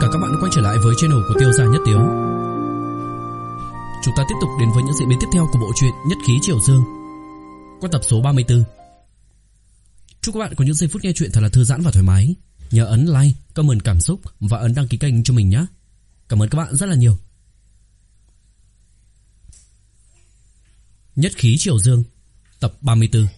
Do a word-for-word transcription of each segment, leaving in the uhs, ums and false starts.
cả các bạn đã quay trở lại với channel của Tiêu Gia Nhất Tiếu. Chúng ta tiếp tục đến với những diễn biến tiếp theo của bộ truyện Nhất Khí Triều Dương qua tập số ba mươi tư. Chúc các bạn có những giây phút nghe truyện thật là thư giãn và thoải mái. Nhớ ấn like, comment cảm xúc và ấn đăng ký kênh cho mình nhé. Cảm ơn các bạn rất là nhiều. Nhất Khí Triều Dương tập ba mươi tư.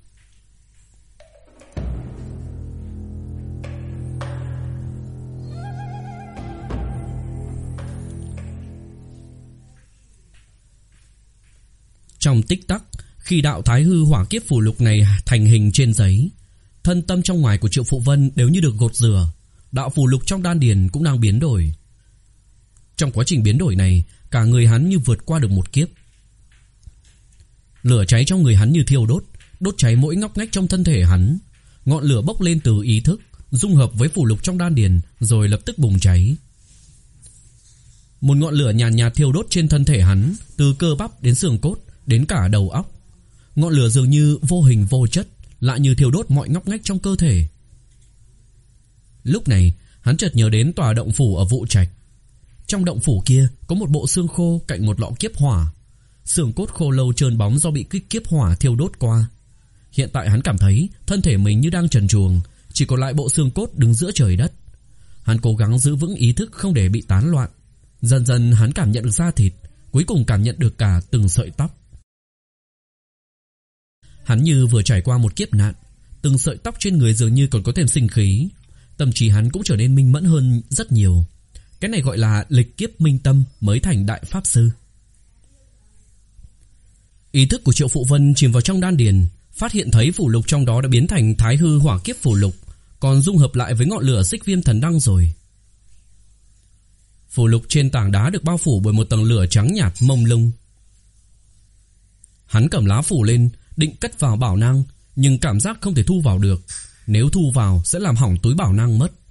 Trong tích tắc, khi đạo Thái Hư Hỏa Kiếp phù lục này thành hình trên giấy, thân tâm trong ngoài của Triệu Phụ Vân đều như được gột rửa, đạo phù lục trong đan điền cũng đang biến đổi. Trong quá trình biến đổi này, cả người hắn như vượt qua được một kiếp. Lửa cháy trong người hắn như thiêu đốt, đốt cháy mỗi ngóc ngách trong thân thể hắn. Ngọn lửa bốc lên từ ý thức, dung hợp với phù lục trong đan điền, rồi lập tức bùng cháy. Một ngọn lửa nhàn nhạt, nhạt thiêu đốt trên thân thể hắn, từ cơ bắp đến xương cốt, đến cả đầu óc. Ngọn lửa dường như vô hình vô chất, lại như thiêu đốt mọi ngóc ngách trong cơ thể. Lúc này, hắn chợt nhớ đến tòa động phủ ở Vụ Trạch. Trong động phủ kia có một bộ xương khô cạnh một lọ kiếp hỏa. Xương cốt khô lâu trơn bóng do bị kích kiếp hỏa thiêu đốt qua. Hiện tại hắn cảm thấy thân thể mình như đang trần truồng, chỉ còn lại bộ xương cốt đứng giữa trời đất. Hắn cố gắng giữ vững ý thức không để bị tán loạn. Dần dần hắn cảm nhận được da thịt, cuối cùng cảm nhận được cả từng sợi tóc. Hắn như vừa trải qua một kiếp nạn, từng sợi tóc trên người dường như còn có thêm sinh khí. Tâm trí hắn cũng trở nên minh mẫn hơn rất nhiều. Cái này gọi là lịch kiếp minh tâm mới thành đại pháp sư. Ý thức của Triệu Phụ Vân chìm vào trong đan điền, phát hiện thấy phù lục trong đó đã biến thành Thái Hư Hỏa Kiếp phù lục, còn dung hợp lại với ngọn lửa Xích Viêm Thần Đăng rồi. Phù lục trên tảng đá được bao phủ bởi một tầng lửa trắng nhạt mông lung. Hắn cầm lá phủ lên, định cất vào bảo năng, nhưng cảm giác không thể thu vào được. Nếu thu vào sẽ làm hỏng túi bảo năng mất.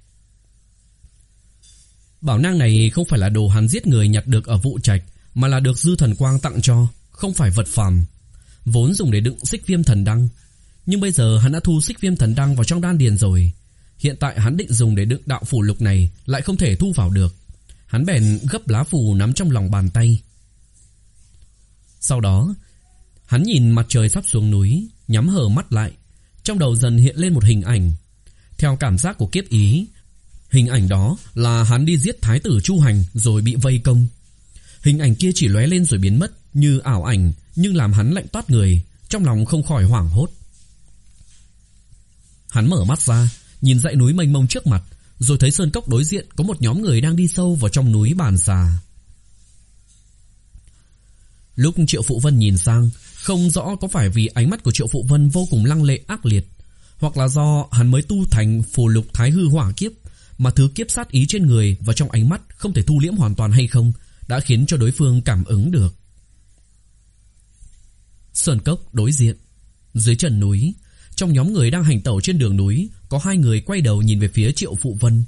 Bảo năng này không phải là đồ hắn giết người nhặt được ở Vụ Trạch, mà là được Dư Thần Quang tặng cho, không phải vật phàm, vốn dùng để đựng Xích Viêm Thần Đăng. Nhưng bây giờ hắn đã thu Xích Viêm Thần Đăng vào trong đan điền rồi. Hiện tại hắn định dùng để đựng đạo phù lục này, lại không thể thu vào được. Hắn bèn gấp lá phù nắm trong lòng bàn tay. Sau đó, hắn nhìn mặt trời sắp xuống núi, nhắm hờ mắt lại. Trong đầu dần hiện lên một hình ảnh. Theo cảm giác của kiếp ý, hình ảnh đó là hắn đi giết Thái tử Chu Hành rồi bị vây công. Hình ảnh kia chỉ lóe lên rồi biến mất như ảo ảnh, nhưng làm hắn lạnh toát người, trong lòng không khỏi hoảng hốt. Hắn mở mắt ra, nhìn dãy núi mênh mông trước mặt, rồi thấy sơn cốc đối diện có một nhóm người đang đi sâu vào trong núi Bàn Xà. Lúc Triệu Phụ Vân nhìn sang, không rõ có phải vì ánh mắt của Triệu Phụ Vân vô cùng lăng lệ ác liệt, hoặc là do hắn mới tu thành phù lục Thái Hư Hỏa Kiếp, mà thứ kiếp sát ý trên người và trong ánh mắt không thể thu liễm hoàn toàn hay không, đã khiến cho đối phương cảm ứng được. Sơn cốc đối diện, dưới chân núi, trong nhóm người đang hành tẩu trên đường núi, có hai người quay đầu nhìn về phía Triệu Phụ Vân.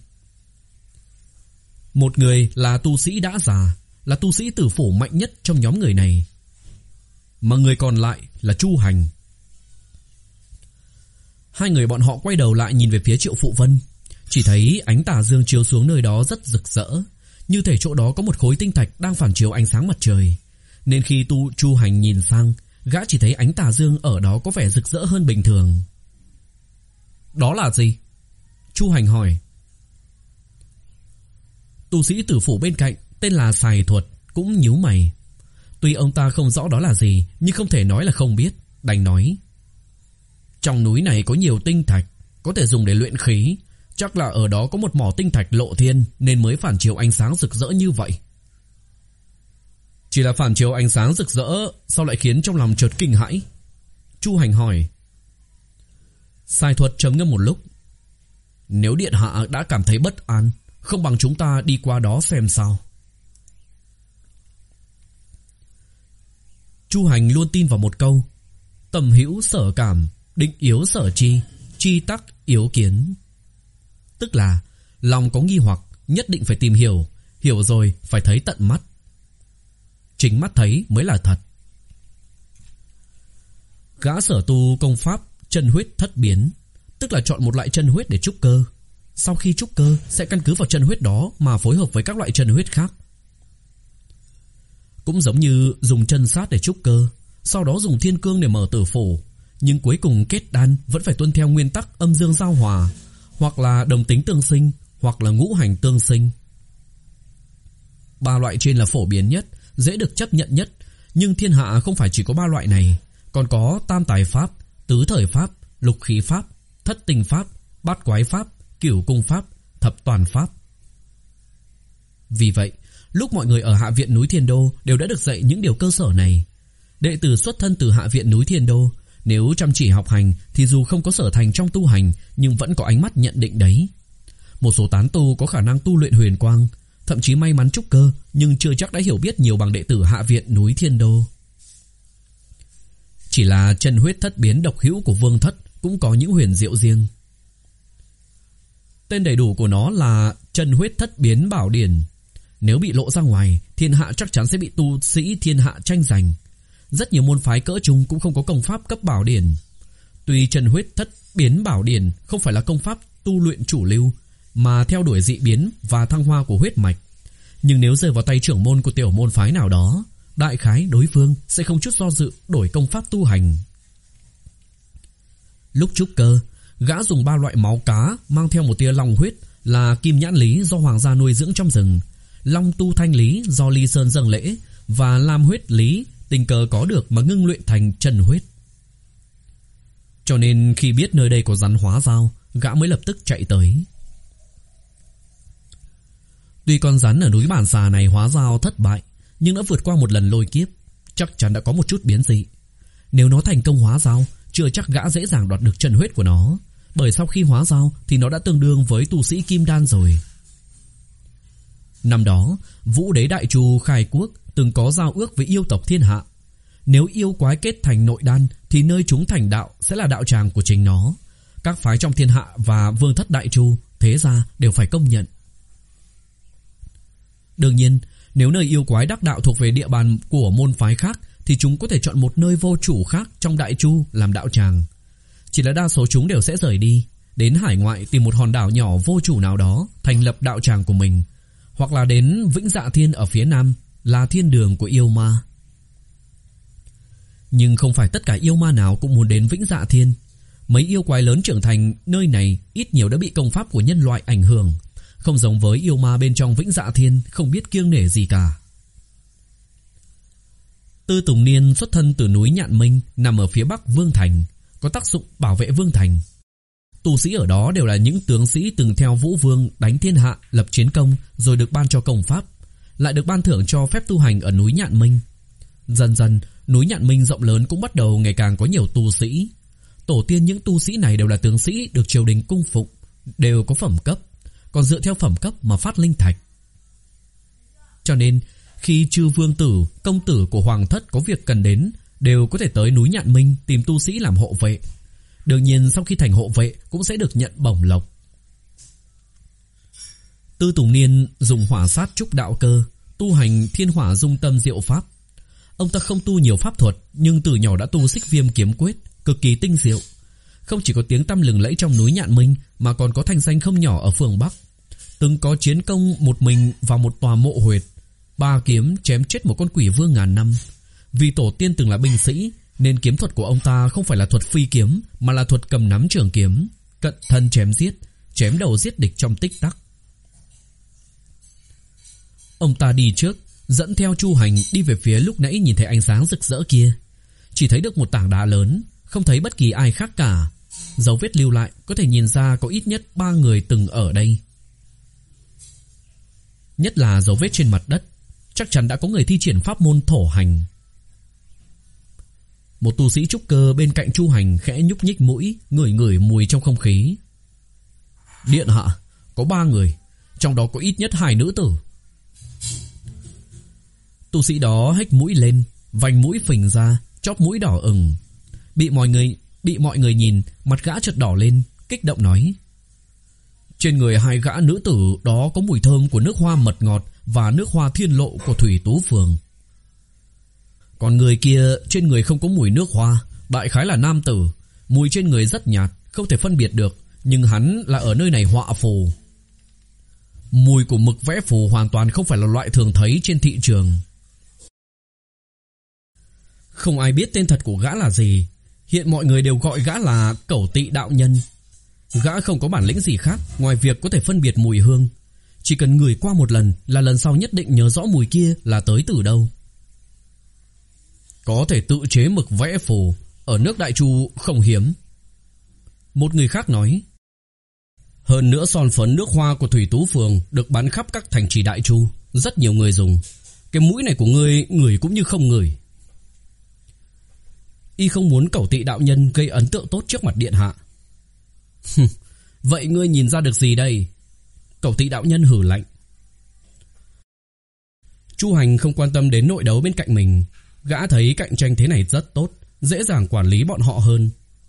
Một người là tu sĩ đã già, là tu sĩ tử phủ mạnh nhất trong nhóm người này, mà người còn lại là Chu Hành. Hai người bọn họ quay đầu lại nhìn về phía Triệu Phụ Vân, chỉ thấy ánh tà dương chiếu xuống nơi đó rất rực rỡ, như thể chỗ đó có một khối tinh thạch đang phản chiếu ánh sáng mặt trời. Nên khi tu Chu Hành nhìn sang, gã chỉ thấy ánh tà dương ở đó có vẻ rực rỡ hơn bình thường. Đó là gì? Chu Hành hỏi. Tu sĩ tử phủ bên cạnh tên là Sài Thuật cũng nhíu mày. Tuy ông ta không rõ đó là gì, nhưng không thể nói là không biết, đành nói. Trong núi này có nhiều tinh thạch, có thể dùng để luyện khí. Chắc là ở đó có một mỏ tinh thạch lộ thiên, nên mới phản chiếu ánh sáng rực rỡ như vậy. Chỉ là phản chiếu ánh sáng rực rỡ, sao lại khiến trong lòng chợt kinh hãi? Chu Hành hỏi. Sai Thuật trầm ngâm một lúc. Nếu điện hạ đã cảm thấy bất an, không bằng chúng ta đi qua đó xem sao. Chu Hành luôn tin vào một câu: tầm hữu sở cảm, định yếu sở chi, chi tắc yếu kiến. Tức là lòng có nghi hoặc nhất định phải tìm hiểu, hiểu rồi phải thấy tận mắt. Chính mắt thấy mới là thật. Gã sở tu công pháp chân huyết thất biến, tức là chọn một loại chân huyết để trúc cơ. sau khi trúc cơ sẽ căn cứ vào chân huyết đó mà phối hợp với các loại chân huyết khác. Cũng giống như dùng chân sát để trúc cơ, sau đó dùng thiên cương để mở tử phủ, nhưng cuối cùng kết đan vẫn phải tuân theo nguyên tắc âm dương giao hòa, hoặc là đồng tính tương sinh, hoặc là ngũ hành tương sinh. Ba loại trên là phổ biến nhất, dễ được chấp nhận nhất, nhưng thiên hạ không phải chỉ có ba loại này, còn có tam tài pháp, tứ thời pháp, lục khí pháp, thất tinh pháp, bát quái pháp, cửu cung pháp, thập toàn pháp. Vì vậy, lúc mọi người ở Hạ viện núi Thiên Đô đều đã được dạy những điều cơ sở này. Đệ tử xuất thân từ Hạ viện núi Thiên Đô, nếu chăm chỉ học hành thì dù không có sở thành trong tu hành nhưng vẫn có ánh mắt nhận định đấy. Một số tán tu có khả năng tu luyện huyền quang, thậm chí may mắn trúc cơ, nhưng chưa chắc đã hiểu biết nhiều bằng đệ tử Hạ viện núi Thiên Đô. Chỉ là chân huyết thất biến độc hữu của Vương Thất cũng có những huyền diệu riêng. Tên đầy đủ của nó là chân huyết thất biến bảo điển. Nếu bị lộ ra ngoài, thiên hạ chắc chắn sẽ bị tu sĩ thiên hạ tranh giành. Rất nhiều môn phái cỡ trung cũng không có công pháp cấp bảo điển. Tuy chân huyết thất biến bảo điển không phải là công pháp tu luyện chủ lưu, mà theo đuổi dị biến và thăng hoa của huyết mạch, nhưng nếu rơi vào tay trưởng môn của tiểu môn phái nào đó, đại khái đối phương sẽ không chút do dự đổi công pháp tu hành. Lúc trúc cơ, gã dùng ba loại máu cá mang theo một tia long huyết là kim nhãn lý do hoàng gia nuôi dưỡng trong rừng, long tu thanh lý do Ly Sơn dâng lễ, và lam huyết lý tình cờ có được mà ngưng luyện thành chân huyết. Cho nên khi biết nơi đây có rắn hóa dao, gã mới lập tức chạy tới. Tuy con rắn ở núi Bản Xà này hóa dao thất bại, nhưng đã vượt qua một lần lôi kiếp, chắc chắn đã có một chút biến dị. Nếu nó thành công hóa dao, chưa chắc gã dễ dàng đoạt được chân huyết của nó, bởi sau khi hóa dao thì nó đã tương đương với tu sĩ kim đan rồi. Năm đó, Vũ Đế Đại Chu khai quốc từng có giao ước với yêu tộc thiên hạ. Nếu yêu quái kết thành nội đan thì nơi chúng thành đạo sẽ là đạo tràng của chính nó. Các phái trong thiên hạ và Vương Thất Đại Chu, thế gia đều phải công nhận. Đương nhiên, nếu nơi yêu quái đắc đạo thuộc về địa bàn của môn phái khác thì chúng có thể chọn một nơi vô chủ khác trong Đại Chu làm đạo tràng. Chỉ là đa số chúng đều sẽ rời đi, đến hải ngoại tìm một hòn đảo nhỏ vô chủ nào đó thành lập đạo tràng của mình, hoặc là đến Vĩnh Dạ Thiên ở phía nam là thiên đường của yêu ma. Nhưng không phải tất cả yêu ma nào cũng muốn đến Vĩnh Dạ Thiên. Mấy yêu quái lớn trưởng thành nơi này ít nhiều đã bị công pháp của nhân loại ảnh hưởng, không giống với yêu ma bên trong Vĩnh Dạ Thiên không biết kiêng nể gì cả. Tư Tùng Niên xuất thân từ núi Nhạn Minh nằm ở phía bắc Vương Thành, có tác dụng bảo vệ Vương Thành. Tu sĩ ở đó đều là những tướng sĩ từng theo Vũ Vương đánh thiên hạ, lập chiến công, rồi được ban cho công pháp, lại được ban thưởng cho phép tu hành ở núi Nhạn Minh. Dần dần, núi Nhạn Minh rộng lớn cũng bắt đầu ngày càng có nhiều tu sĩ. Tổ tiên những tu sĩ này đều là tướng sĩ được triều đình cung phụng, đều có phẩm cấp, còn dựa theo phẩm cấp mà phát linh thạch. Cho nên, khi chư vương tử, công tử của hoàng thất có việc cần đến, đều có thể tới núi Nhạn Minh tìm tu sĩ làm hộ vệ. Đương nhiên sau khi thành hộ vệ cũng sẽ được nhận bổng lộc. Tư Tùng Niên dùng hỏa sát trúc đạo cơ, tu hành thiên hỏa dung tâm diệu pháp. Ông ta không tu nhiều pháp thuật, nhưng từ nhỏ đã tu Xích Viêm kiếm quyết, cực kỳ tinh diệu. Không chỉ có tiếng tăm lừng lẫy trong núi Nhạn Minh, mà còn có thanh danh không nhỏ ở phương Bắc. Từng có chiến công một mình vào một tòa mộ huyệt, ba kiếm chém chết một con quỷ vương ngàn năm. Vì tổ tiên từng là binh sĩ, nên kiếm thuật của ông ta không phải là thuật phi kiếm, mà là thuật cầm nắm trường kiếm, cận thân chém giết, chém đầu giết địch trong tích tắc. Ông ta đi trước, dẫn theo Chu Hành đi về phía lúc nãy nhìn thấy ánh sáng rực rỡ kia. Chỉ thấy được một tảng đá lớn, không thấy bất kỳ ai khác cả. Dấu vết lưu lại có thể nhìn ra có ít nhất ba người từng ở đây. Nhất là dấu vết trên mặt đất, chắc chắn đã có người thi triển pháp môn thổ hành. Một tu sĩ trúc cơ bên cạnh Chu Hành khẽ nhúc nhích mũi, ngửi ngửi mùi trong không khí. Điện hạ, có ba người, trong đó có ít nhất hai nữ tử. Tu sĩ đó hếch mũi lên, vành mũi phình ra, chóp mũi đỏ ửng. Bị mọi người bị mọi người nhìn, mặt gã chợt đỏ lên, kích động nói: trên người hai gã nữ tử đó có mùi thơm của nước hoa mật ngọt và nước hoa thiên lộ của Thủy Tú Phường. Còn người kia trên người không có mùi nước hoa, đại khái là nam tử, mùi trên người rất nhạt, không thể phân biệt được, nhưng hắn là ở nơi này họa phù. Mùi của mực vẽ phù hoàn toàn không phải là loại thường thấy trên thị trường. Không ai biết tên thật của gã là gì. Hiện mọi người đều gọi gã là Cẩu Tị đạo nhân. Gã không có bản lĩnh gì khác ngoài việc có thể phân biệt mùi hương. Chỉ cần ngửi qua một lần là lần sau nhất định nhớ rõ mùi kia là tới từ đâu. Có thể tự chế mực vẽ phù ở nước Đại Chu không hiếm. Một người khác nói. Hơn nữa son phấn nước hoa của Thủy Tú Phường được bán khắp các thành trì Đại Chu, rất nhiều người dùng. Cái mũi này của ngươi ngửi cũng như không ngửi. Y không muốn Cẩu Tị đạo nhân gây ấn tượng tốt trước mặt điện hạ. Vậy ngươi nhìn ra được gì đây? Cẩu Tị đạo nhân hử lạnh. Chu Hành không quan tâm đến nội đấu bên cạnh mình. Gã thấy cạnh tranh thế này rất tốt, dễ dàng quản lý bọn họ hơn.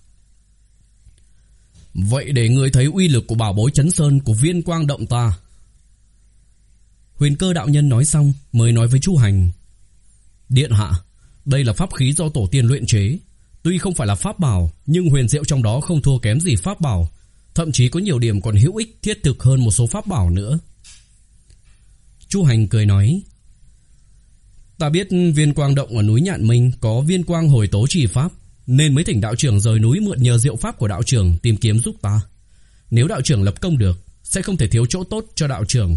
Vậy để ngươi thấy uy lực của bảo bối Chấn Sơn của Viên Quang Động ta. Huyền Cơ đạo nhân nói xong mới nói với Chu Hành. Điện hạ, đây là pháp khí do tổ tiên luyện chế. Tuy không phải là pháp bảo, nhưng huyền diệu trong đó không thua kém gì pháp bảo. Thậm chí có nhiều điểm còn hữu ích thiết thực hơn một số pháp bảo nữa. Chu Hành cười nói. Ta biết Viên Quang Động ở núi Nhạn Minh có Viên Quang hồi tố trì pháp, nên mới thỉnh đạo trưởng rời núi mượn nhờ diệu pháp của đạo trưởng tìm kiếm giúp ta. Nếu đạo trưởng lập công được, sẽ không thể thiếu chỗ tốt cho đạo trưởng.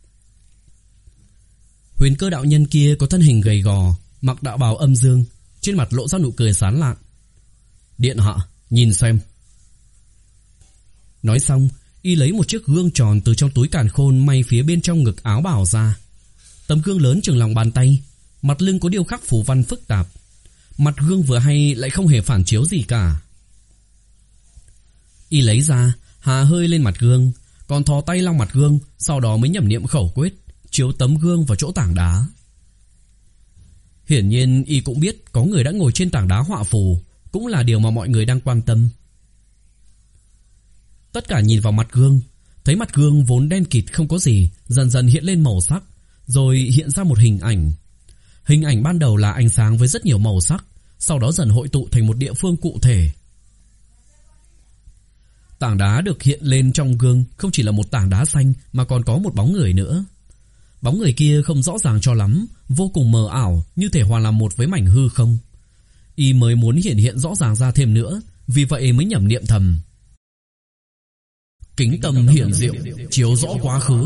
Huyền Cơ đạo nhân kia có thân hình gầy gò, mặc đạo bào âm dương, trên mặt lộ ra nụ cười sán lạn. Điện hạ, nhìn xem. Nói xong, y lấy một chiếc gương tròn từ trong túi càn khôn may phía bên trong ngực áo bào ra. Tấm gương lớn chừng lòng bàn tay, mặt lưng có điêu khắc phù văn phức tạp. Mặt gương vừa hay lại không hề phản chiếu gì cả. Y lấy ra, hà hơi lên mặt gương, còn thò tay lau mặt gương, sau đó mới nhẩm niệm khẩu quyết, chiếu tấm gương vào chỗ tảng đá. Hiển nhiên y cũng biết có người đã ngồi trên tảng đá họa phù, cũng là điều mà mọi người đang quan tâm. Tất cả nhìn vào mặt gương, thấy mặt gương vốn đen kịt không có gì, dần dần hiện lên màu sắc, rồi hiện ra một hình ảnh. Hình ảnh ban đầu là ánh sáng với rất nhiều màu sắc, sau đó dần hội tụ thành một địa phương cụ thể. Tảng đá được hiện lên trong gương không chỉ là một tảng đá xanh mà còn có một bóng người nữa. Bóng người kia không rõ ràng cho lắm, vô cùng mờ ảo, như thể hòa làm một với mảnh hư không. Y mới muốn hiện hiện rõ ràng ra thêm nữa, vì vậy mới nhẩm niệm thầm. Kính tâm hiển diệu, chiếu rõ quá khứ.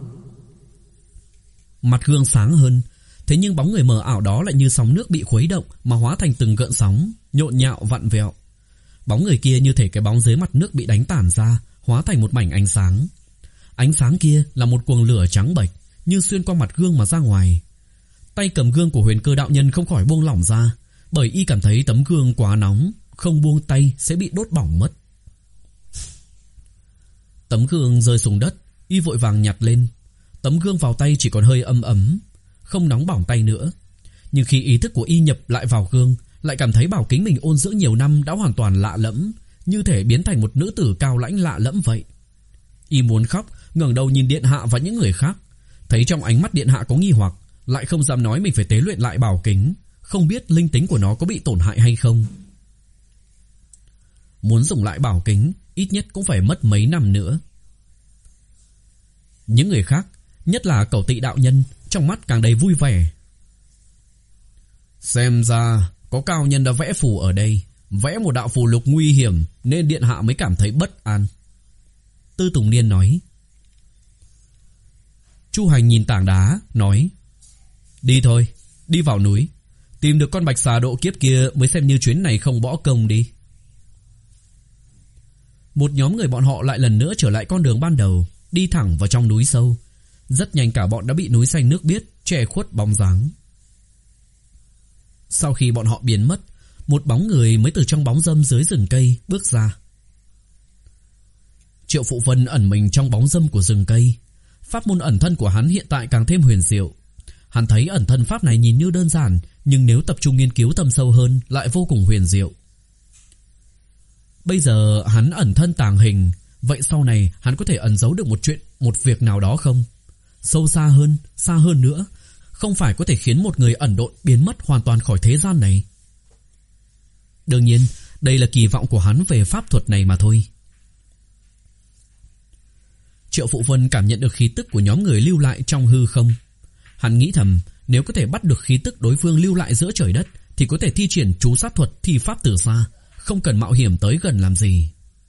Mặt gương sáng hơn, thế nhưng bóng người mờ ảo đó lại như sóng nước bị khuấy động mà hóa thành từng gợn sóng, nhộn nhạo vặn vẹo. Bóng người kia như thể cái bóng dưới mặt nước bị đánh tản ra, hóa thành một mảnh ánh sáng. Ánh sáng kia là một cuồng lửa trắng bệch, như xuyên qua mặt gương mà ra ngoài. Tay cầm gương của Huyền Cơ đạo nhân không khỏi buông lỏng ra, bởi y cảm thấy tấm gương quá nóng, không buông tay sẽ bị đốt bỏng mất. Tấm gương rơi xuống đất, y vội vàng nhặt lên. Tấm gương vào tay chỉ còn hơi ấm ấm, không nóng bỏng tay nữa. Nhưng khi ý thức của y nhập lại vào gương, lại cảm thấy bảo kính mình ôn dưỡng nhiều năm đã hoàn toàn lạ lẫm, như thể biến thành một nữ tử cao lãnh lạ lẫm vậy. Y muốn khóc, ngẩng đầu nhìn điện hạ và những người khác, thấy trong ánh mắt điện hạ có nghi hoặc, lại không dám nói mình phải tế luyện lại bảo kính, không biết linh tính của nó có bị tổn hại hay không. Muốn dùng lại bảo kính, ít nhất cũng phải mất mấy năm nữa. Những người khác, nhất là Cẩu Tị đạo nhân, trong mắt càng đầy vui vẻ. Xem ra có cao nhân đã vẽ phù ở đây, vẽ một đạo phù lục nguy hiểm nên điện hạ mới cảm thấy bất an. Tư Tùng Niên nói. Chu Hành nhìn tảng đá, nói. Đi thôi, đi vào núi, tìm được con bạch xà độ kiếp kia mới xem như chuyến này không bỏ công đi. Một nhóm người bọn họ lại lần nữa trở lại con đường ban đầu, đi thẳng vào trong núi sâu. Rất nhanh cả bọn đã bị núi xanh nước biếc che khuất bóng dáng. Sau khi bọn họ biến mất, một bóng người mới từ trong bóng râm dưới rừng cây bước ra. Triệu Phụ Vân ẩn mình trong bóng râm của rừng cây. Pháp môn ẩn thân của hắn hiện tại càng thêm huyền diệu. Hắn thấy ẩn thân pháp này nhìn như đơn giản, nhưng nếu tập trung nghiên cứu thâm sâu hơn lại vô cùng huyền diệu. Bây giờ hắn ẩn thân tàng hình, vậy sau này hắn có thể ẩn giấu được một chuyện, một việc nào đó không? Sâu xa hơn, xa hơn nữa, không phải có thể khiến một người ẩn độn biến mất hoàn toàn khỏi thế gian này. Đương nhiên, đây là kỳ vọng của hắn về pháp thuật này mà thôi. Triệu Phụ Vân cảm nhận được khí tức của nhóm người lưu lại trong hư không. Hắn nghĩ thầm, nếu có thể bắt được khí tức đối phương lưu lại giữa trời đất thì có thể thi triển chú sát thuật thi pháp từ xa, không cần mạo hiểm tới gần làm gì.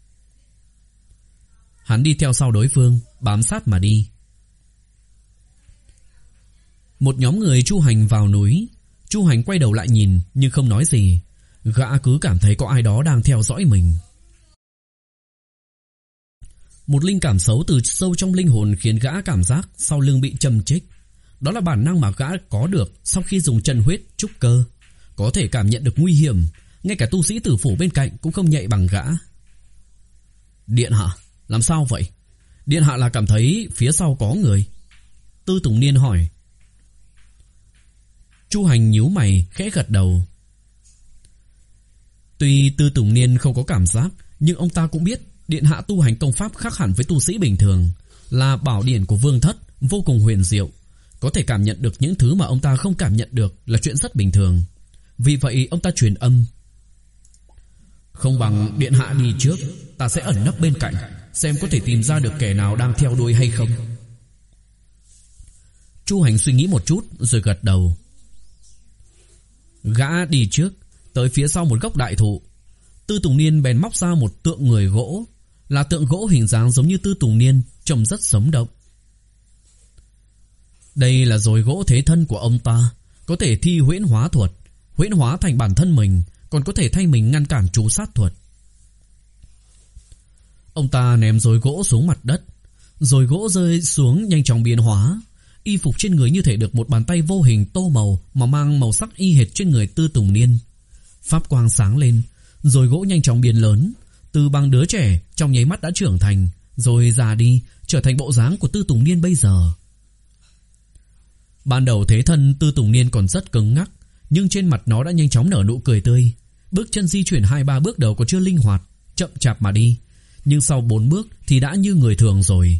Hắn đi theo sau đối phương, bám sát mà đi. Một nhóm người Chu Hành vào núi. Chu Hành quay đầu lại nhìn nhưng không nói gì. Gã cứ cảm thấy có ai đó đang theo dõi mình. Một linh cảm xấu từ sâu trong linh hồn khiến gã cảm giác sau lưng bị châm chích. Đó là bản năng mà gã có được sau khi dùng chân huyết trúc cơ. Có thể cảm nhận được nguy hiểm. Ngay cả tu sĩ tử phủ bên cạnh cũng không nhạy bằng gã. Điện hạ, làm sao vậy? Điện hạ là cảm thấy phía sau có người. Tư Tùng Niên hỏi. Chu Hành nhíu mày khẽ gật đầu. Tuy Tư Tùng Niên không có cảm giác, nhưng ông ta cũng biết điện hạ tu hành công pháp khác hẳn với tu sĩ bình thường, là bảo điển của Vương Thất, vô cùng huyền diệu. Có thể cảm nhận được những thứ mà ông ta không cảm nhận được là chuyện rất bình thường. Vì vậy ông ta truyền âm. Không bằng điện hạ đi trước, ta sẽ ẩn nấp bên cạnh, xem có thể tìm ra được kẻ nào đang theo đuôi hay không. Chu Hành suy nghĩ một chút rồi gật đầu. Gã đi trước, tới phía sau một gốc đại thụ. Tư Tùng Niên bèn móc ra một tượng người gỗ. Là tượng gỗ hình dáng giống như Tư Tùng Niên, trông rất sống động. Đây là dồi gỗ thế thân của ông ta, có thể thi huyễn hóa thuật, huyễn hóa thành bản thân mình, còn có thể thay mình ngăn cản chú sát thuật. Ông ta ném dồi gỗ xuống mặt đất. Dồi gỗ rơi xuống nhanh chóng biến hóa. Y phục trên người như thể được một bàn tay vô hình tô màu mà mang màu sắc y hệt trên người Tư Tùng Niên. Pháp quang sáng lên, rồi gỗ nhanh chóng biến lớn, từ bằng đứa trẻ trong nháy mắt đã trưởng thành, rồi già đi, trở thành bộ dáng của Tư Tùng Niên bây giờ. Ban đầu thế thân Tư Tùng Niên còn rất cứng ngắc, nhưng trên mặt nó đã nhanh chóng nở nụ cười tươi. Bước chân di chuyển hai ba bước đầu còn chưa linh hoạt, chậm chạp mà đi, nhưng sau bốn bước thì đã như người thường rồi.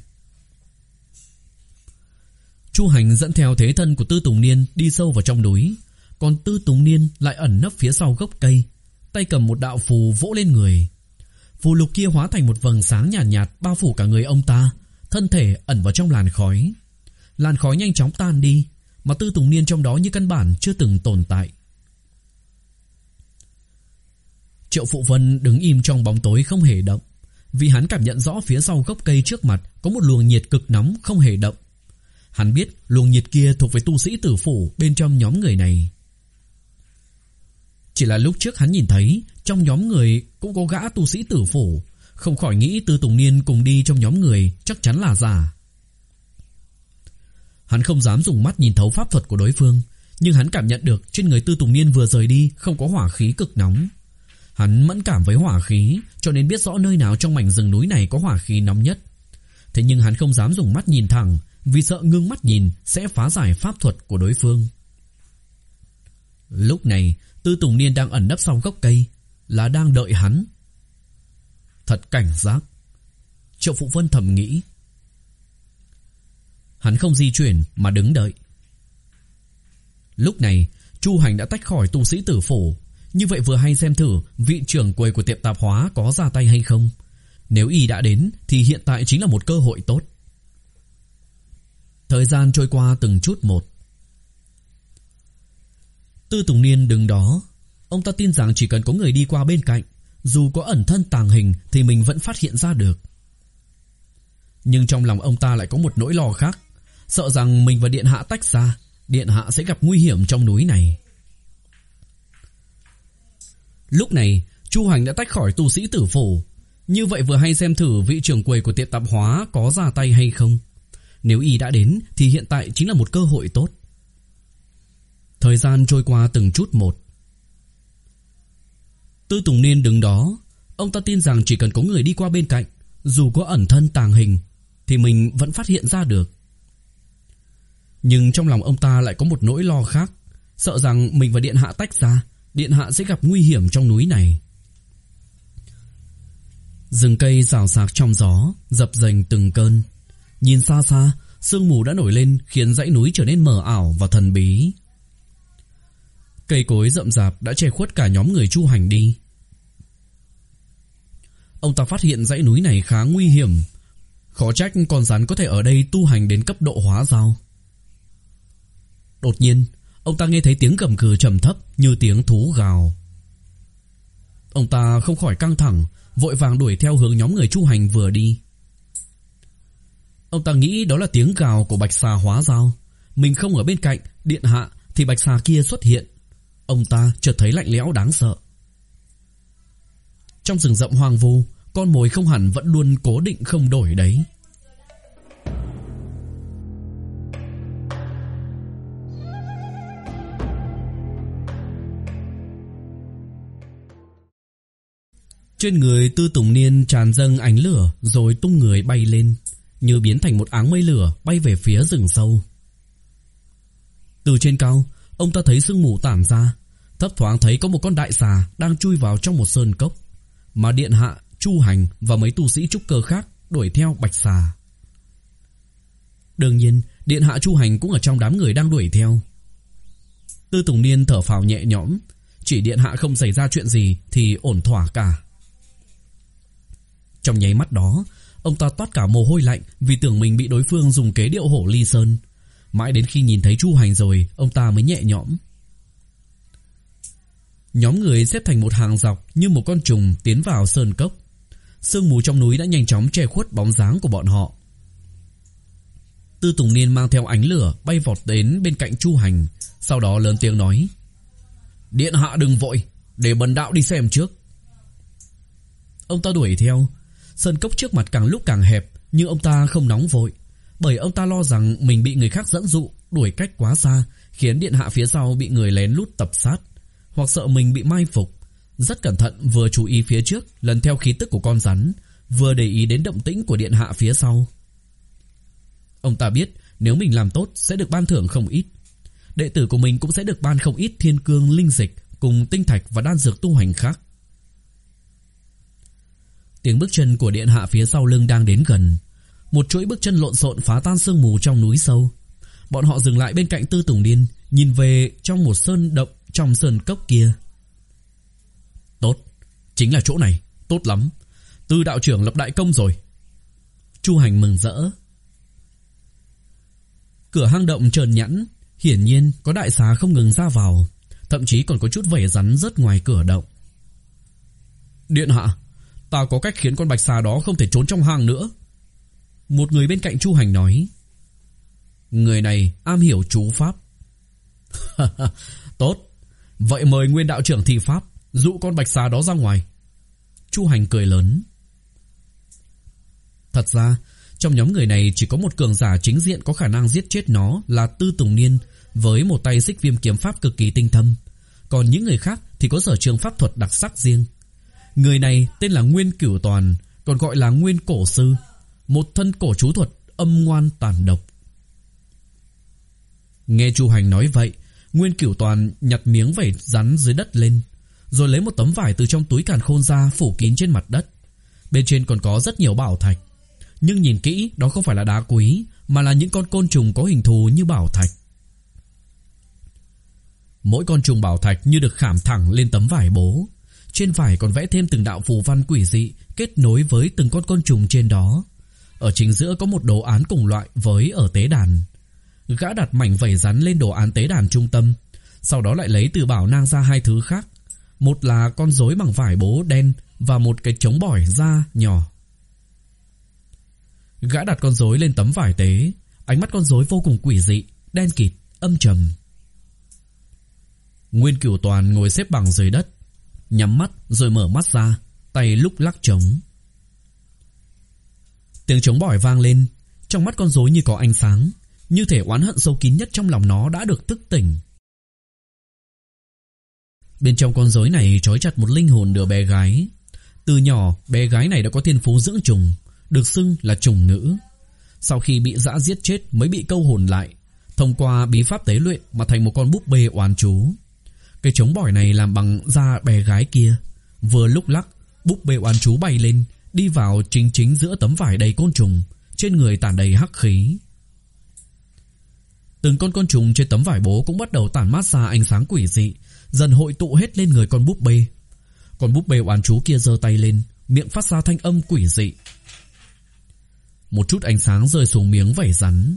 Chu Hành dẫn theo thế thân của Tư Tùng Niên đi sâu vào trong núi, còn Tư Tùng Niên lại ẩn nấp phía sau gốc cây, tay cầm một đạo phù vỗ lên người. Phù lục kia hóa thành một vầng sáng nhàn nhạt, nhạt bao phủ cả người ông ta, thân thể ẩn vào trong làn khói. Làn khói nhanh chóng tan đi, mà Tư Tùng Niên trong đó như căn bản chưa từng tồn tại. Triệu Phụ Vân đứng im trong bóng tối không hề động, vì hắn cảm nhận rõ phía sau gốc cây trước mặt có một luồng nhiệt cực nóng không hề động. Hắn biết luồng nhiệt kia thuộc về tu sĩ tử phủ bên trong nhóm người này. Chỉ là lúc trước hắn nhìn thấy trong nhóm người cũng có gã tu sĩ tử phủ, không khỏi nghĩ Tư Tùng Niên cùng đi trong nhóm người chắc chắn là giả. Hắn không dám dùng mắt nhìn thấu pháp thuật của đối phương, nhưng hắn cảm nhận được trên người Tư Tùng Niên vừa rời đi không có hỏa khí cực nóng. Hắn mẫn cảm với hỏa khí, cho nên biết rõ nơi nào trong mảnh rừng núi này có hỏa khí nóng nhất. Thế nhưng hắn không dám dùng mắt nhìn thẳng, vì sợ ngưng mắt nhìn sẽ phá giải pháp thuật của đối phương. Lúc này Tư Tùng Niên đang ẩn nấp sau gốc cây, là đang đợi hắn. Thật cảnh giác, Triệu Phụ Vân thầm nghĩ. Hắn không di chuyển mà đứng đợi. Lúc này Chu Hành đã tách khỏi tu sĩ tử phủ. Như vậy vừa hay xem thử vị trưởng quầy của tiệm tạp hóa có ra tay hay không. Nếu y đã đến thì hiện tại chính là một cơ hội tốt. Thời gian trôi qua từng chút một. Tư Tùng Niên đứng đó. Ông ta tin rằng chỉ cần có người đi qua bên cạnh, dù có ẩn thân tàng hình thì mình vẫn phát hiện ra được. Nhưng trong lòng ông ta lại có một nỗi lo khác, sợ rằng mình và điện hạ tách ra, điện hạ sẽ gặp nguy hiểm trong núi này. Lúc này Chu Hành đã tách khỏi tu sĩ tử phủ. Như vậy vừa hay xem thử vị trưởng quầy của tiệm tạp hóa có ra tay hay không. Nếu y đã đến thì hiện tại chính là một cơ hội tốt. Thời gian trôi qua từng chút một. Tư Tùng Niên đứng đó. Ông ta tin rằng chỉ cần có người đi qua bên cạnh, dù có ẩn thân tàng hình thì mình vẫn phát hiện ra được. Nhưng trong lòng ông ta lại có một nỗi lo khác, sợ rằng mình và điện hạ tách ra, điện hạ sẽ gặp nguy hiểm trong núi này. Rừng cây rào rạc trong gió, dập dềnh từng cơn. Nhìn xa xa, sương mù đã nổi lên khiến dãy núi trở nên mờ ảo và thần bí. Cây cối rậm rạp đã che khuất cả nhóm người Chu Hành đi. Ông ta phát hiện dãy núi này khá nguy hiểm. Khó trách con rắn có thể ở đây tu hành đến cấp độ hóa dao. Đột nhiên, ông ta nghe thấy tiếng gầm gừ trầm thấp như tiếng thú gào. Ông ta không khỏi căng thẳng, vội vàng đuổi theo hướng nhóm người Chu Hành vừa đi. Ông ta nghĩ đó là tiếng gào của bạch xà hóa dao. Mình không ở bên cạnh điện hạ thì bạch xà kia xuất hiện. Ông ta chợt thấy lạnh lẽo đáng sợ. Trong rừng rậm hoang vu, con mồi không hẳn vẫn luôn cố định không đổi đấy. Trên người Tư Tùng Niên tràn dâng ánh lửa rồi tung người bay lên, như biến thành một áng mây lửa bay về phía rừng sâu. Từ trên cao, ông ta thấy sương mù tản ra, thấp thoáng thấy có một con đại xà đang chui vào trong một sơn cốc, mà điện hạ, Chu Hành và mấy tu sĩ trúc cơ khác đuổi theo bạch xà. Đương nhiên, điện hạ Chu Hành cũng ở trong đám người đang đuổi theo. Tư Tùng Niên thở phào nhẹ nhõm, chỉ điện hạ không xảy ra chuyện gì thì ổn thỏa cả. Trong nháy mắt đó, ông ta toát cả mồ hôi lạnh vì tưởng mình bị đối phương dùng kế điệu hổ ly sơn. Mãi đến khi nhìn thấy Chu Hành rồi, ông ta mới nhẹ nhõm. Nhóm người xếp thành một hàng dọc như một con trùng tiến vào sơn cốc. Sương mù trong núi đã nhanh chóng che khuất bóng dáng của bọn họ. Tư Tùng Niên mang theo ánh lửa bay vọt đến bên cạnh Chu Hành, sau đó lớn tiếng nói: Điện hạ đừng vội, để bần đạo đi xem trước. Ông ta đuổi theo. Sơn cốc trước mặt càng lúc càng hẹp, nhưng ông ta không nóng vội, bởi ông ta lo rằng mình bị người khác dẫn dụ đuổi cách quá xa, khiến điện hạ phía sau bị người lén lút tập sát, hoặc sợ mình bị mai phục. Rất cẩn thận, vừa chú ý phía trước lần theo khí tức của con rắn, vừa để ý đến động tĩnh của điện hạ phía sau. Ông ta biết nếu mình làm tốt sẽ được ban thưởng không ít. Đệ tử của mình cũng sẽ được ban không ít thiên cương linh dịch cùng tinh thạch và đan dược tu hành khác. Tiếng bước chân của điện hạ phía sau lưng đang đến gần. Một chuỗi bước chân lộn xộn phá tan sương mù trong núi sâu. Bọn họ dừng lại bên cạnh Tư Tùng Niên, nhìn về trong một sơn động trong sơn cốc kia. Tốt, chính là chỗ này, tốt lắm. Tư đạo trưởng lập đại công rồi. Chu Hành mừng rỡ. Cửa hang động trơn nhẵn, hiển nhiên có đại xà không ngừng ra vào, thậm chí còn có chút vảy rắn rớt ngoài cửa động. Điện hạ, ta có cách khiến con bạch xà đó không thể trốn trong hang nữa. Một người bên cạnh Chu Hành nói. Người này am hiểu chú pháp. Tốt, vậy mời Nguyên đạo trưởng thi pháp, dụ con bạch xà đó ra ngoài. Chu Hành cười lớn. Thật ra, trong nhóm người này chỉ có một cường giả chính diện có khả năng giết chết nó là Tư Tùng Niên, với một tay xích viêm kiếm pháp cực kỳ tinh thâm. Còn những người khác thì có sở trường pháp thuật đặc sắc riêng. Người này tên là Nguyên Cửu Toàn, còn gọi là Nguyên Cổ Sư, một thân cổ chú thuật âm ngoan tàn độc. Nghe Chu Hành nói vậy, Nguyên Cửu Toàn nhặt miếng vảy rắn dưới đất lên, rồi lấy một tấm vải từ trong túi càn khôn ra phủ kín trên mặt đất. Bên trên còn có rất nhiều bảo thạch, nhưng nhìn kỹ đó không phải là đá quý, mà là những con côn trùng có hình thù như bảo thạch. Mỗi con trùng bảo thạch như được khảm thẳng lên tấm vải bố. Trên vải còn vẽ thêm từng đạo phù văn quỷ dị kết nối với từng con côn trùng trên đó. Ở chính giữa có một đồ án cùng loại với ở tế đàn. Gã đặt mảnh vảy rắn lên đồ án tế đàn trung tâm, sau đó lại lấy từ bảo nang ra hai thứ khác. Một là con rối bằng vải bố đen và một cái trống bỏi da nhỏ. Gã đặt con rối lên tấm vải tế. Ánh mắt con rối vô cùng quỷ dị, đen kịt, âm trầm. Nguyên Cửu Toàn ngồi xếp bằng dưới đất, nhắm mắt rồi mở mắt ra, tay lúc lắc trống. Tiếng trống bỏi vang lên, trong mắt con rối như có ánh sáng, như thể oán hận sâu kín nhất trong lòng nó đã được thức tỉnh. Bên trong con rối này trói chặt một linh hồn đứa bé gái. Từ nhỏ, bé gái này đã có thiên phú dưỡng trùng, được xưng là trùng nữ. Sau khi bị dã giết chết mới bị câu hồn lại, thông qua bí pháp tế luyện mà thành một con búp bê oán chú. Cái trống bỏi này làm bằng da bé gái kia. Vừa lúc lắc, búp bê oán chú bay lên, đi vào chính chính giữa tấm vải đầy côn trùng, trên người tản đầy hắc khí. Từng con côn trùng trên tấm vải bố cũng bắt đầu tản mát ra ánh sáng quỷ dị, dần hội tụ hết lên người con búp bê. Con búp bê oán chú kia giơ tay lên, miệng phát ra thanh âm quỷ dị. một chút ánh sáng rơi xuống miếng vảy rắn.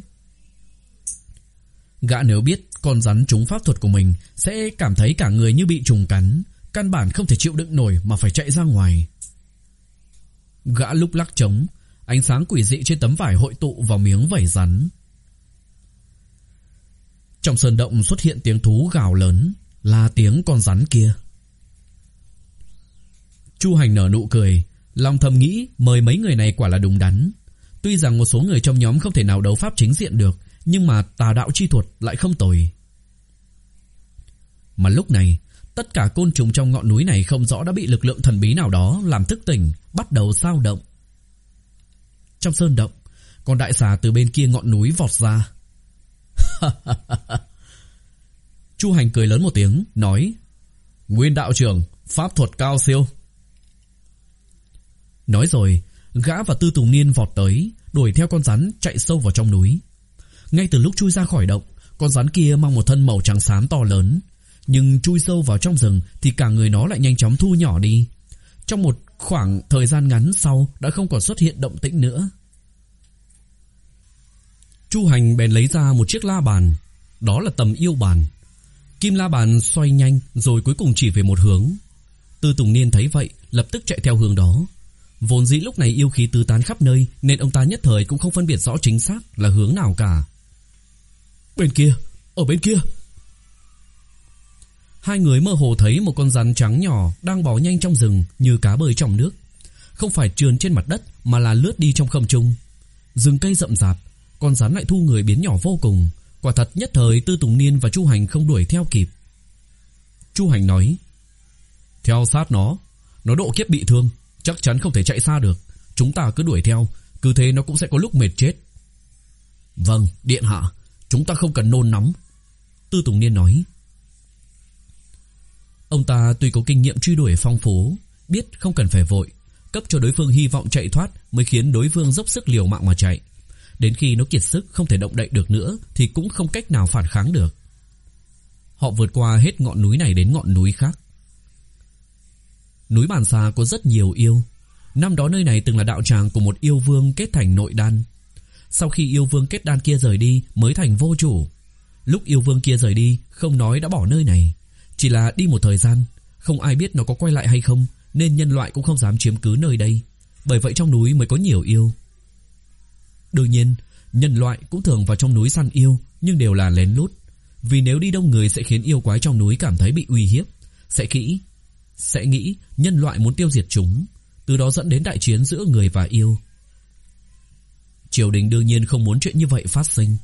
Gã nếu biết con rắn trúng pháp thuật của mình sẽ cảm thấy cả người như bị trùng cắn, căn bản không thể chịu đựng nổi mà phải chạy ra ngoài. Gã lúc lắc trống, ánh sáng quỷ dị trên tấm vải hội tụ vào miếng vảy rắn. Trong sơn động xuất hiện tiếng thú gào lớn, là tiếng con rắn kia. Chu Hành nở nụ cười, lòng thầm nghĩ mời mấy người này quả là đúng đắn. Tuy rằng một số người trong nhóm không thể nào đấu pháp chính diện được, nhưng mà tà đạo chi thuật lại không tồi. Mà lúc này, tất cả côn trùng trong ngọn núi này không rõ đã bị lực lượng thần bí nào đó làm thức tỉnh, bắt đầu xao động. Trong sơn động, con đại xà từ bên kia ngọn núi vọt ra. Chu Hành cười lớn một tiếng, nói: Nguyên đạo trưởng, pháp thuật cao siêu. Nói rồi, gã và Tư Tùng Niên vọt tới, đuổi theo con rắn chạy sâu vào trong núi. Ngay từ lúc chui ra khỏi động, con rắn kia mang một thân màu trắng xám to lớn, nhưng chui sâu vào trong rừng thì cả người nó lại nhanh chóng thu nhỏ đi. Trong một khoảng thời gian ngắn sau đã không còn xuất hiện động tĩnh nữa. Chu Hành bèn lấy ra một chiếc la bàn, đó là tầm yêu bàn. Kim la bàn xoay nhanh rồi cuối cùng chỉ về một hướng. Tư Tùng Niên thấy vậy lập tức chạy theo hướng đó. Vốn dĩ lúc này yêu khí tứ tán khắp nơi, nên ông ta nhất thời cũng không phân biệt rõ chính xác là hướng nào cả. Bên kia, ở bên kia. Hai người mơ hồ thấy một con rắn trắng nhỏ đang bò nhanh trong rừng như cá bơi trong nước. Không phải trườn trên mặt đất mà là lướt đi trong không trung. Rừng cây rậm rạp, con rắn lại thu người biến nhỏ vô cùng. Quả thật nhất thời Tư Tùng Niên và Chu Hành không đuổi theo kịp. Chu Hành nói: Theo sát nó, nó độ kiếp bị thương, chắc chắn không thể chạy xa được. Chúng ta cứ đuổi theo, cứ thế nó cũng sẽ có lúc mệt chết. Vâng, điện hạ, chúng ta không cần nôn nóng. Tư Tùng Niên nói. Ông ta tuy có kinh nghiệm truy đuổi phong phú, biết không cần phải vội, cấp cho đối phương hy vọng chạy thoát mới khiến đối phương dốc sức liều mạng mà chạy. Đến khi nó kiệt sức không thể động đậy được nữa thì cũng không cách nào phản kháng được. Họ vượt qua hết ngọn núi này đến ngọn núi khác. Núi Bàn Xà có rất nhiều yêu. Năm đó nơi này từng là đạo tràng của một yêu vương kết thành nội đan. Sau khi yêu vương kết đan kia rời đi mới thành vô chủ. Lúc yêu vương kia rời đi không nói đã bỏ nơi này, chỉ là đi một thời gian, không ai biết nó có quay lại hay không, nên nhân loại cũng không dám chiếm cứ nơi đây. Bởi vậy trong núi mới có nhiều yêu. Đương nhiên, nhân loại cũng thường vào trong núi săn yêu, nhưng đều là lén lút. Vì nếu đi đông người sẽ khiến yêu quái trong núi cảm thấy bị uy hiếp, sẽ nghĩ, sẽ nghĩ nhân loại muốn tiêu diệt chúng, từ đó dẫn đến đại chiến giữa người và yêu. Triều đình đương nhiên không muốn chuyện như vậy phát sinh.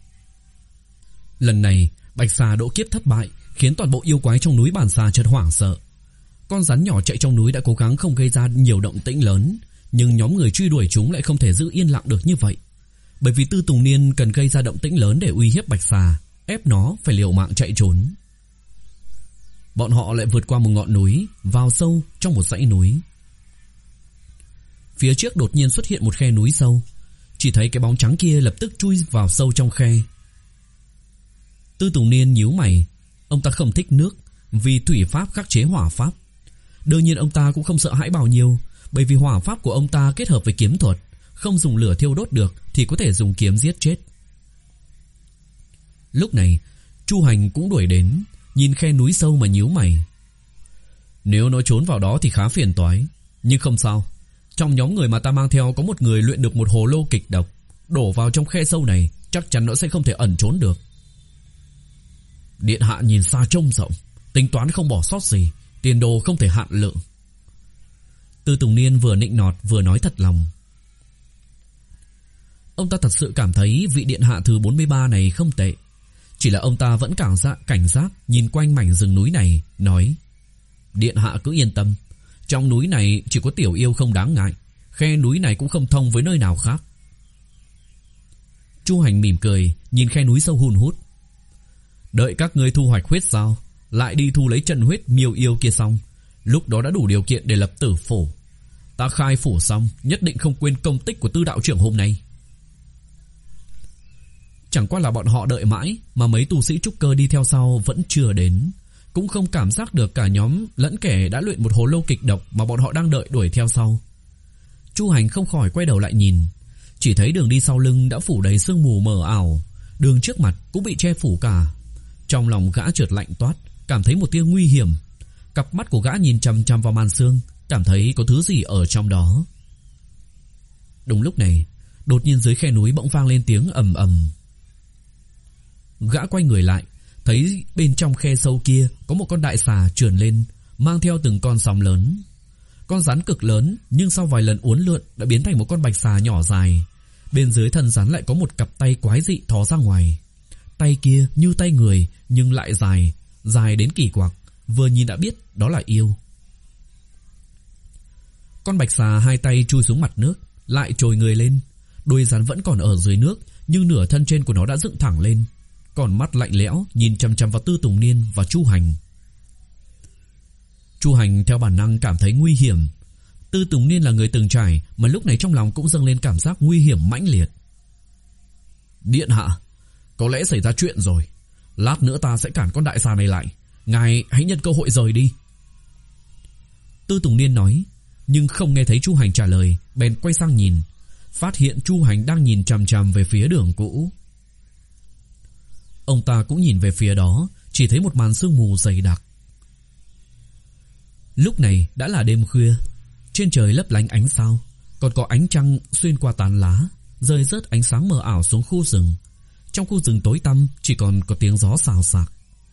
Lần này, Bạch Xà độ kiếp thất bại, khiến toàn bộ yêu quái trong núi Bàn Xà chợt hoảng sợ. Con rắn nhỏ chạy trong núi đã cố gắng không gây ra nhiều động tĩnh lớn, nhưng nhóm người truy đuổi chúng lại không thể giữ yên lặng được như vậy. Bởi vì Tư Tùng Niên cần gây ra động tĩnh lớn để uy hiếp Bạch Xà, ép nó phải liều mạng chạy trốn. Bọn họ lại vượt qua một ngọn núi, vào sâu trong một dãy núi. Phía trước đột nhiên xuất hiện một khe núi sâu, chỉ thấy cái bóng trắng kia lập tức chui vào sâu trong khe. Tư Tùng Niên nhíu mày, ông ta không thích nước, vì thủy pháp khắc chế hỏa pháp. Đương nhiên ông ta cũng không sợ hãi bao nhiêu, bởi vì hỏa pháp của ông ta kết hợp với kiếm thuật, không dùng lửa thiêu đốt được thì có thể dùng kiếm giết chết. Lúc này, Chu Hành cũng đuổi đến, nhìn khe núi sâu mà nhíu mày. Nếu nó trốn vào đó thì khá phiền toái, nhưng không sao. Trong nhóm người mà ta mang theo có một người luyện được một hồ lô kịch độc, đổ vào trong khe sâu này, chắc chắn nó sẽ không thể ẩn trốn được. Điện hạ nhìn xa trông rộng, tính toán không bỏ sót gì, tiền đồ không thể hạn lượng. Tư Tùng Niên vừa nịnh nọt vừa nói thật lòng. Ông ta thật sự cảm thấy vị điện hạ thứ bốn mươi ba này không tệ. Chỉ là ông ta vẫn cảm giác cảnh giác nhìn quanh mảnh rừng núi này, nói: Điện hạ cứ yên tâm, trong núi này chỉ có tiểu yêu không đáng ngại, khe núi này cũng không thông với nơi nào khác. Chu Hành mỉm cười, nhìn khe núi sâu hun hút. Đợi các ngươi thu hoạch huyết dao, lại đi thu lấy chân huyết miêu yêu kia xong, lúc đó đã đủ điều kiện để lập tử phủ. Ta khai phủ xong, nhất định không quên công tích của Tư đạo trưởng hôm nay. Chẳng qua là bọn họ đợi mãi mà mấy tu sĩ trúc cơ đi theo sau vẫn chưa đến, cũng không cảm giác được cả nhóm lẫn kẻ đã luyện một hồ lô kịch độc mà bọn họ đang đợi đuổi theo sau. Chu Hành không khỏi quay đầu lại nhìn, Chỉ thấy đường đi sau lưng đã phủ đầy sương mù mờ ảo, đường trước mặt cũng bị che phủ cả. Trong lòng gã chợt lạnh toát, cảm thấy một tia nguy hiểm. Cặp mắt của gã nhìn chằm chằm vào màn sương, cảm thấy có thứ gì ở trong đó. Đúng lúc này, đột nhiên dưới khe núi bỗng vang lên tiếng ầm ầm. Gã quay người lại, thấy bên trong khe sâu kia có một con đại xà trườn lên, mang theo từng con sóng lớn. Con rắn cực lớn, nhưng sau vài lần uốn lượn đã biến thành một con bạch xà nhỏ dài. Bên dưới thân rắn lại có một cặp tay quái dị thò ra ngoài. Tay kia như tay người nhưng lại dài, dài đến kỳ quặc, vừa nhìn đã biết đó là yêu. Con bạch xà hai tay chui xuống mặt nước, lại trồi người lên. Đuôi rắn vẫn còn ở dưới nước, nhưng nửa thân trên của nó đã dựng thẳng lên. Còn mắt lạnh lẽo nhìn chằm chằm vào Tư Tùng Niên và Chu Hành. Chu Hành theo bản năng cảm thấy nguy hiểm. Tư Tùng Niên là người từng trải, mà lúc này trong lòng cũng dâng lên cảm giác nguy hiểm mãnh liệt. Điện hạ, có lẽ xảy ra chuyện rồi. Lát nữa ta sẽ cản con đại xà này lại. Ngài hãy nhân cơ hội rời đi. Tư Tùng Niên nói, nhưng không nghe thấy Chu Hành trả lời, bèn quay sang nhìn, phát hiện Chu Hành đang nhìn chằm chằm về phía đường cũ. Ông ta cũng nhìn về phía đó, chỉ thấy một màn sương mù dày đặc. Lúc này đã là đêm khuya, trên trời lấp lánh ánh sao, còn có ánh trăng xuyên qua tán lá, rơi rớt ánh sáng mờ ảo xuống khu rừng. Trong khu rừng tối tăm chỉ còn có tiếng gió xào xạc.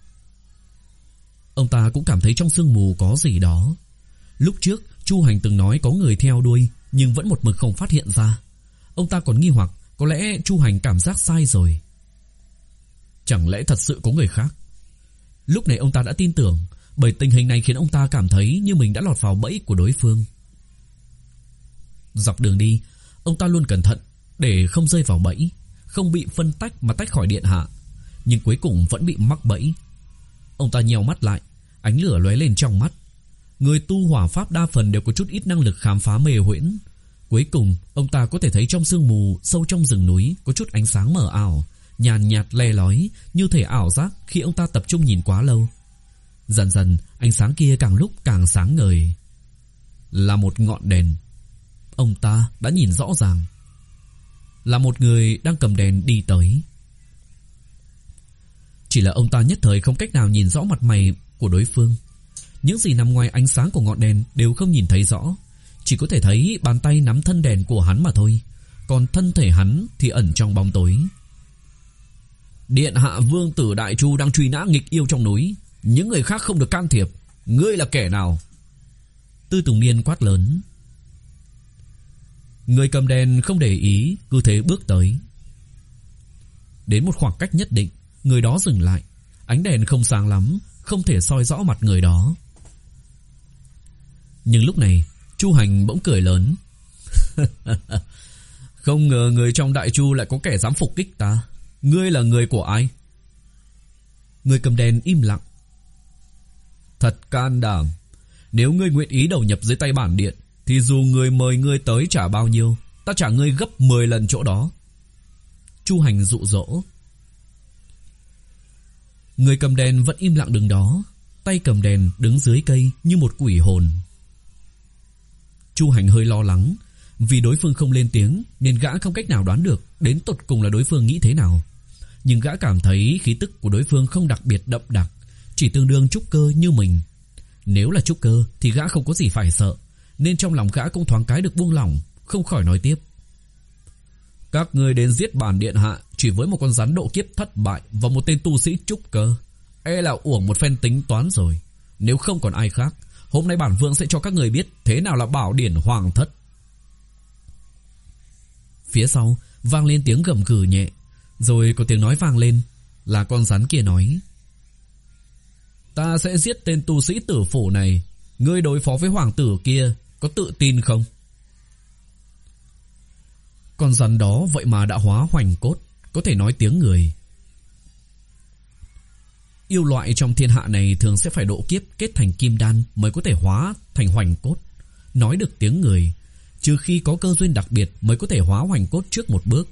Ông ta cũng cảm thấy trong sương mù có gì đó. Lúc trước Chu Hành từng nói có người theo đuôi, nhưng vẫn một mực không phát hiện ra. Ông ta còn nghi hoặc có lẽ Chu Hành cảm giác sai rồi. Chẳng lẽ thật sự có người khác? Lúc này ông ta đã tin tưởng, bởi tình hình này khiến ông ta cảm thấy như mình đã lọt vào bẫy của đối phương. Dọc đường đi, ông ta luôn cẩn thận để không rơi vào bẫy, không bị phân tách mà tách khỏi điện hạ, nhưng cuối cùng vẫn bị mắc bẫy. Ông ta nheo mắt lại, ánh lửa lóe lên trong mắt. Người tu hỏa pháp đa phần đều có chút ít năng lực khám phá mê huyễn. Cuối cùng ông ta có thể thấy trong sương mù sâu trong rừng núi có chút ánh sáng mờ ảo, nhàn nhạt le lói, như thể ảo giác khi ông ta tập trung nhìn quá lâu. Dần dần ánh sáng kia càng lúc càng sáng ngời. Là một ngọn đèn. Ông ta đã nhìn rõ ràng. Là một người đang cầm đèn đi tới. Chỉ là ông ta nhất thời không cách nào nhìn rõ mặt mày của đối phương. Những gì nằm ngoài ánh sáng của ngọn đèn đều không nhìn thấy rõ, chỉ có thể thấy bàn tay nắm thân đèn của hắn mà thôi, còn thân thể hắn thì ẩn trong bóng tối. Điện hạ vương tử Đại Chu đang truy nã nghịch yêu trong núi, những người khác không được can thiệp. Ngươi là kẻ nào? Tư Tùng Niên quát lớn. Người cầm đèn không để ý, cứ thế bước tới. Đến một khoảng cách nhất định, người đó dừng lại. Ánh đèn không sáng lắm, không thể soi rõ mặt người đó. Nhưng lúc này Chu Hành bỗng cười lớn. Không ngờ người trong Đại Chu lại có kẻ dám phục kích ta. Ngươi là người của ai? Người cầm đèn im lặng. Thật can đảm. Nếu ngươi nguyện ý đầu nhập dưới tay bản điện, thì dù người mời ngươi tới trả bao nhiêu, ta trả ngươi gấp mười lần chỗ đó. Chu Hành dụ dỗ. Người cầm đèn vẫn im lặng đứng đó, tay cầm đèn đứng dưới cây như một quỷ hồn. Chu Hành hơi lo lắng, vì đối phương không lên tiếng nên gã không cách nào đoán được đến tột cùng là đối phương nghĩ thế nào. Nhưng gã cảm thấy khí tức của đối phương không đặc biệt đậm đặc, chỉ tương đương trúc cơ như mình. Nếu là trúc cơ thì gã không có gì phải sợ, nên trong lòng gã cũng thoáng cái được buông lỏng, không khỏi nói tiếp. Các ngươi đến giết bản điện hạ chỉ với một con rắn độ kiếp thất bại và một tên tu sĩ trúc cơ, e là uổng một phen tính toán rồi. Nếu không còn ai khác, hôm nay bản vương sẽ cho các người biết thế nào là bảo điển hoàng thất. Phía sau vang lên tiếng gầm gừ nhẹ, rồi có tiếng nói vang lên, là con rắn kia nói. Ta sẽ giết tên tu sĩ tử phủ này. Ngươi đối phó với hoàng tử kia có tự tin không? Con rắn đó vậy mà đã hóa hoành cốt, có thể nói tiếng người. Yêu loại trong thiên hạ này thường sẽ phải độ kiếp kết thành kim đan mới có thể hóa thành hoành cốt, nói được tiếng người, trừ khi có cơ duyên đặc biệt mới có thể hóa hoành cốt trước một bước.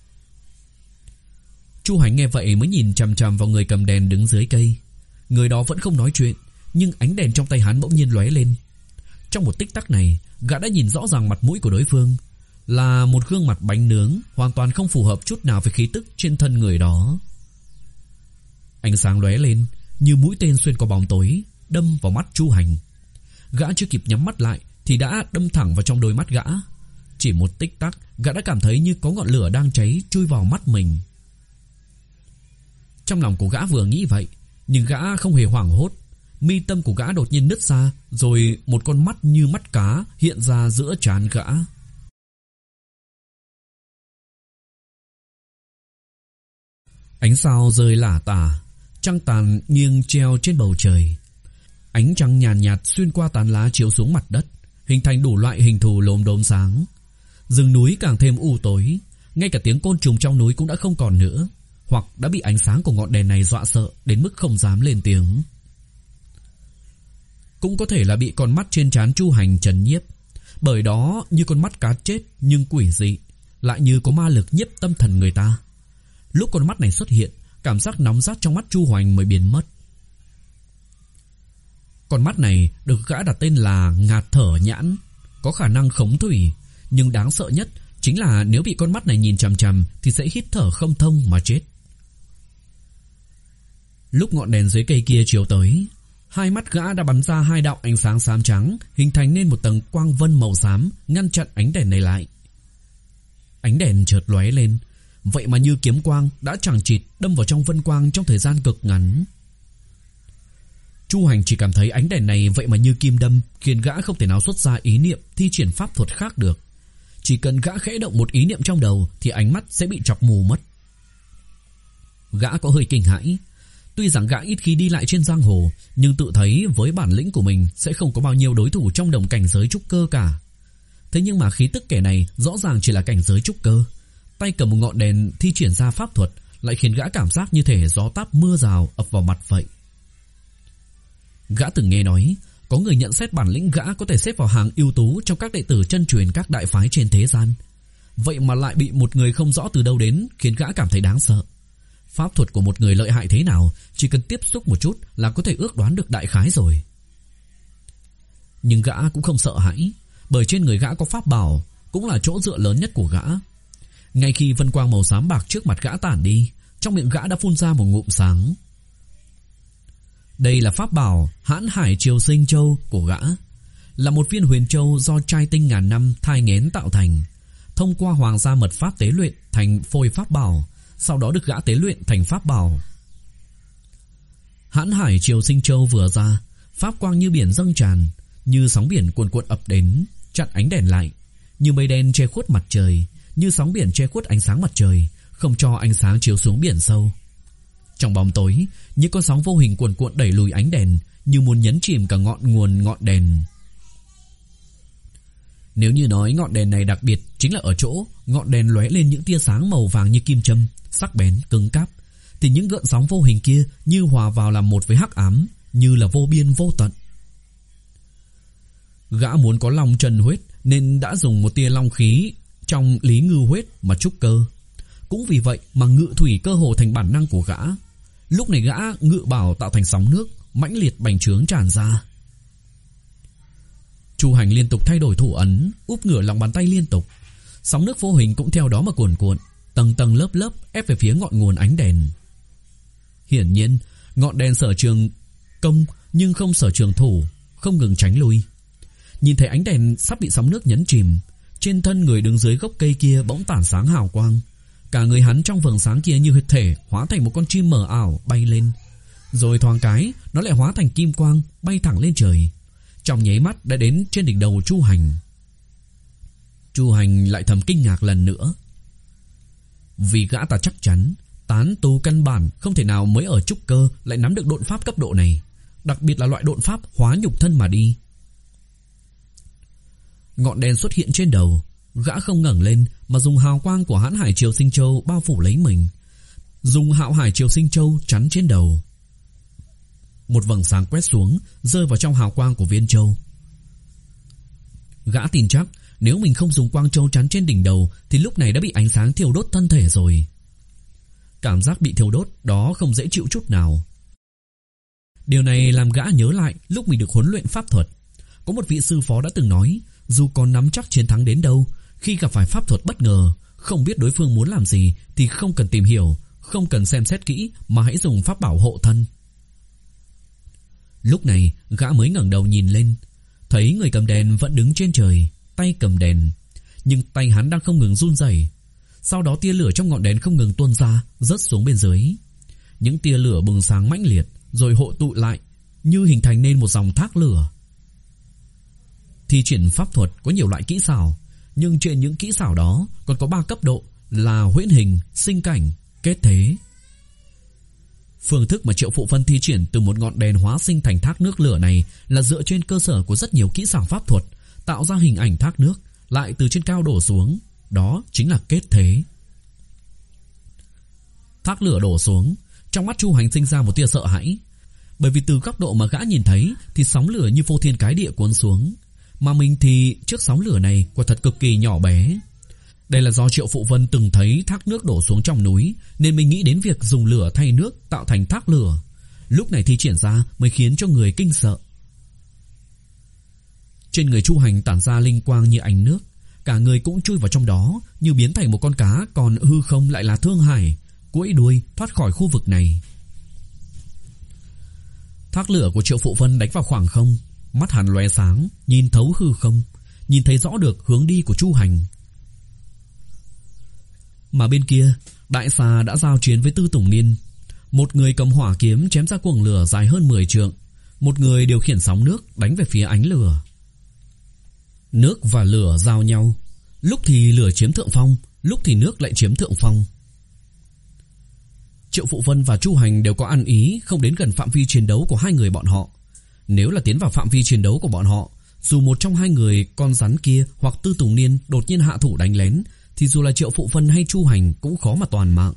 Chu Hành nghe vậy mới nhìn chằm chằm vào người cầm đèn đứng dưới cây. Người đó vẫn không nói chuyện, nhưng ánh đèn trong tay hắn bỗng nhiên lóe lên. Trong một tích tắc này, gã đã nhìn rõ ràng mặt mũi của đối phương. là một gương mặt bánh nướng, hoàn toàn không phù hợp chút nào với khí tức trên thân người đó. Ánh sáng lóe lên như mũi tên xuyên qua bóng tối, đâm vào mắt Chu Hành. Gã chưa kịp nhắm mắt lại thì đã đâm thẳng vào trong đôi mắt gã. Chỉ một tích tắc, gã đã cảm thấy như có ngọn lửa đang cháy chui vào mắt mình. Trong lòng của gã vừa nghĩ vậy, nhưng gã không hề hoảng hốt. Mi tâm của gã đột nhiên nứt ra, rồi một con mắt như mắt cá hiện ra giữa trán gã. Ánh sao rơi lả tả, trăng tàn nghiêng treo trên bầu trời. Ánh trăng nhàn nhạt, nhạt xuyên qua tán lá chiếu xuống mặt đất, hình thành đủ loại hình thù lốm đốm sáng. Rừng núi càng thêm u tối, ngay cả tiếng côn trùng trong núi cũng đã không còn nữa, hoặc đã bị ánh sáng của ngọn đèn này dọa sợ đến mức không dám lên tiếng. Cũng có thể là bị con mắt trên trán Chu Hành trấn nhiếp, bởi đó như con mắt cá chết nhưng quỷ dị, lại như có ma lực nhiếp tâm thần người ta. Lúc con mắt này xuất hiện, cảm giác nóng rát trong mắt Chu Hành mới biến mất. Con mắt này được gã đặt tên là ngạt thở nhãn, có khả năng khống thủy, nhưng đáng sợ nhất chính là nếu bị con mắt này nhìn chằm chằm thì sẽ hít thở không thông mà chết. Lúc ngọn đèn dưới cây kia chiếu tới, hai mắt gã đã bắn ra hai đạo ánh sáng xám trắng, hình thành nên một tầng quang vân màu xám ngăn chặn ánh đèn này lại. Ánh đèn chợt lóe lên, vậy mà như kiếm quang đã chằng chịt đâm vào trong vân quang trong thời gian cực ngắn. Chu Hành chỉ cảm thấy ánh đèn này vậy mà như kim đâm, khiến gã không thể nào xuất ra ý niệm thi triển pháp thuật khác được. Chỉ cần gã khẽ động một ý niệm trong đầu thì ánh mắt sẽ bị chọc mù mất. Gã có hơi kinh hãi. Tuy rằng gã ít khi đi lại trên giang hồ, nhưng tự thấy với bản lĩnh của mình sẽ không có bao nhiêu đối thủ trong đồng cảnh giới trúc cơ cả. Thế nhưng mà khí tức kẻ này rõ ràng chỉ là cảnh giới trúc cơ, tay cầm một ngọn đèn thi triển ra pháp thuật lại khiến gã cảm giác như thể gió táp mưa rào ập vào mặt vậy. Gã từng nghe nói có người nhận xét bản lĩnh gã có thể xếp vào hàng ưu tú trong các đệ tử chân truyền các đại phái trên thế gian. Vậy mà lại bị một người không rõ từ đâu đến khiến gã cảm thấy đáng sợ. Pháp thuật của một người lợi hại thế nào, chỉ cần tiếp xúc một chút là có thể ước đoán được đại khái rồi. Nhưng gã cũng không sợ hãi, bởi trên người gã có pháp bảo, cũng là chỗ dựa lớn nhất của gã. Ngay khi vân quang màu xám bạc trước mặt gã tản đi, trong miệng gã đã phun ra một ngụm sáng. Đây là pháp bảo Hãn Hải Triều Sinh Châu của gã, là một viên huyền châu do trai tinh ngàn năm thai nghén tạo thành, thông qua hoàng gia mật pháp tế luyện thành phôi pháp bảo, sau đó được gã tế luyện thành pháp bảo. Hãn Hải Triều Sinh Châu vừa ra, pháp quang như biển dâng tràn, như sóng biển cuồn cuộn ập đến, chặn ánh đèn lại, như mây đen che khuất mặt trời, như sóng biển che khuất ánh sáng mặt trời, không cho ánh sáng chiếu xuống biển sâu. Trong bóng tối, những con sóng vô hình cuồn cuộn đẩy lùi ánh đèn, như muốn nhấn chìm cả ngọn nguồn ngọn đèn. Nếu như nói ngọn đèn này đặc biệt chính là ở chỗ ngọn đèn lóe lên những tia sáng màu vàng như kim châm, sắc bén, cứng cáp, thì những gợn sóng vô hình kia như hòa vào làm một với hắc ám, như là vô biên vô tận. Gã muốn có long trần huyết nên đã dùng một tia long khí trong Lý Ngư huyết mà trúc cơ. Cũng vì vậy mà ngự thủy cơ hồ thành bản năng của gã. Lúc này gã ngự bảo tạo thành sóng nước mãnh liệt bành trướng tràn ra. Chu Hành liên tục thay đổi thủ ấn, úp ngửa lòng bàn tay liên tục. Sóng nước vô hình cũng theo đó mà cuồn cuộn, tầng tầng lớp lớp ép về phía ngọn nguồn ánh đèn. Hiển nhiên, ngọn đèn sở trường công nhưng không sở trường thủ, không ngừng tránh lui. Nhìn thấy ánh đèn sắp bị sóng nước nhấn chìm, trên thân người đứng dưới gốc cây kia bỗng tản sáng hào quang. Cả người hắn trong vầng sáng kia như huyết thể hóa thành một con chim mờ ảo bay lên, rồi thoáng cái nó lại hóa thành kim quang bay thẳng lên trời. Trong nháy mắt đã đến trên đỉnh đầu Chu Hành. Chu Hành lại thầm kinh ngạc lần nữa, vì gã ta chắc chắn tán tu căn bản không thể nào mới ở trúc cơ lại nắm được độn pháp cấp độ này, đặc biệt là loại độn pháp hóa nhục thân mà đi. Ngọn đèn xuất hiện trên đầu, gã không ngẩng lên mà dùng hào quang của Hãn Hải Triều Sinh Châu bao phủ lấy mình, dùng Hạo Hải Triều Sinh Châu chắn trên đầu. Một vầng sáng quét xuống, rơi vào trong hào quang của viên châu. Gã tin chắc nếu mình không dùng quang châu chắn trên đỉnh đầu thì lúc này đã bị ánh sáng thiêu đốt thân thể rồi. Cảm giác bị thiêu đốt đó không dễ chịu chút nào. Điều này làm gã nhớ lại lúc mình được huấn luyện pháp thuật. Có một vị sư phó đã từng nói, dù còn nắm chắc chiến thắng đến đâu, Khi gặp phải pháp thuật bất ngờ, không biết đối phương muốn làm gì thì không cần tìm hiểu, không cần xem xét kỹ mà hãy dùng pháp bảo hộ thân. Lúc này gã mới ngẩng đầu nhìn lên, thấy người cầm đèn vẫn đứng trên trời, tay cầm đèn, nhưng tay hắn đang không ngừng run rẩy. Sau đó tia lửa trong ngọn đèn không ngừng tuôn ra, rớt xuống bên dưới. Những tia lửa bừng sáng mãnh liệt rồi hội tụ lại, như hình thành nên một dòng thác lửa. Thi triển pháp thuật có nhiều loại kỹ xảo, nhưng trên những kỹ xảo đó còn có ba cấp độ là huyễn hình, sinh cảnh, kết thế. Phương thức mà Triệu Phụ Vân thi triển từ một ngọn đèn hóa sinh thành thác nước lửa này là dựa trên cơ sở của rất nhiều kỹ xảo pháp thuật, tạo ra hình ảnh thác nước lại từ trên cao đổ xuống, đó chính là kết thế. Thác lửa đổ xuống, trong mắt Chu Hành sinh ra một tia sợ hãi, bởi vì từ góc độ mà gã nhìn thấy thì sóng lửa như vô thiên cái địa cuốn xuống, mà mình thì trước sóng lửa này quả thật cực kỳ nhỏ bé. Đây là do Triệu Phụ Vân từng thấy thác nước đổ xuống trong núi, nên mình nghĩ đến việc dùng lửa thay nước tạo thành thác lửa. Lúc này thi triển ra mới khiến cho người kinh sợ. Trên người Chu Hành tản ra linh quang như ánh nước, cả người cũng chui vào trong đó, như biến thành một con cá, còn hư không lại là Thương Hải, quẫy đuôi thoát khỏi khu vực này. Thác lửa của Triệu Phụ Vân đánh vào khoảng không, mắt hắn lóe sáng, nhìn thấu hư không, nhìn thấy rõ được hướng đi của Chu Hành. Mà bên kia, Đại Xà đã giao chiến với Tư Tùng Niên. Một người cầm hỏa kiếm chém ra cuồng lửa dài hơn mười trượng, một người điều khiển sóng nước đánh về phía ánh lửa. Nước và lửa giao nhau, lúc thì lửa chiếm thượng phong, lúc thì nước lại chiếm thượng phong. Triệu Phụ Vân và Chu Hành đều có ăn ý không đến gần phạm vi chiến đấu của hai người bọn họ. Nếu là tiến vào phạm vi chiến đấu của bọn họ, dù một trong hai người con rắn kia hoặc Tư Tùng Niên đột nhiên hạ thủ đánh lén, thì dù là Triệu Phụ Vân hay Chu Hành cũng khó mà toàn mạng.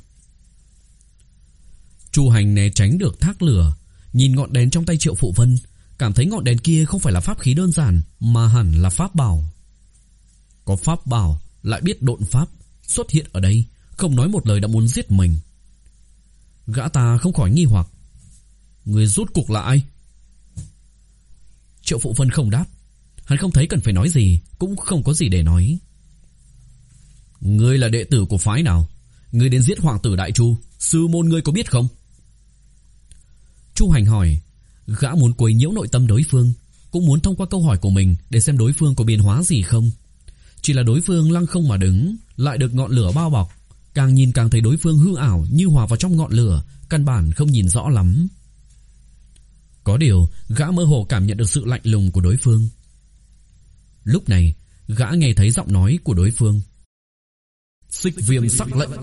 Chu Hành né tránh được thác lửa, nhìn ngọn đèn trong tay Triệu Phụ Vân, cảm thấy ngọn đèn kia không phải là pháp khí đơn giản, mà hẳn là pháp bảo. Có pháp bảo lại biết độn pháp, xuất hiện ở đây, không nói một lời đã muốn giết mình. Gã ta không khỏi nghi hoặc, người rốt cuộc là ai? Triệu Phụ Vân không đáp, hắn không thấy cần phải nói gì, cũng không có gì để nói. Ngươi là đệ tử của phái nào? Ngươi đến giết hoàng tử Đại Chu, sư môn ngươi có biết không? Chu Hành hỏi. Gã muốn quấy nhiễu nội tâm đối phương, cũng muốn thông qua câu hỏi của mình để xem đối phương có biến hóa gì không. Chỉ là đối phương lăng không mà đứng, lại được ngọn lửa bao bọc, càng nhìn càng thấy đối phương hư ảo như hòa vào trong ngọn lửa, căn bản không nhìn rõ lắm. Có điều gã mơ hồ cảm nhận được sự lạnh lùng của đối phương. Lúc này gã nghe thấy giọng nói của đối phương. Xích viêm sắc lệnh.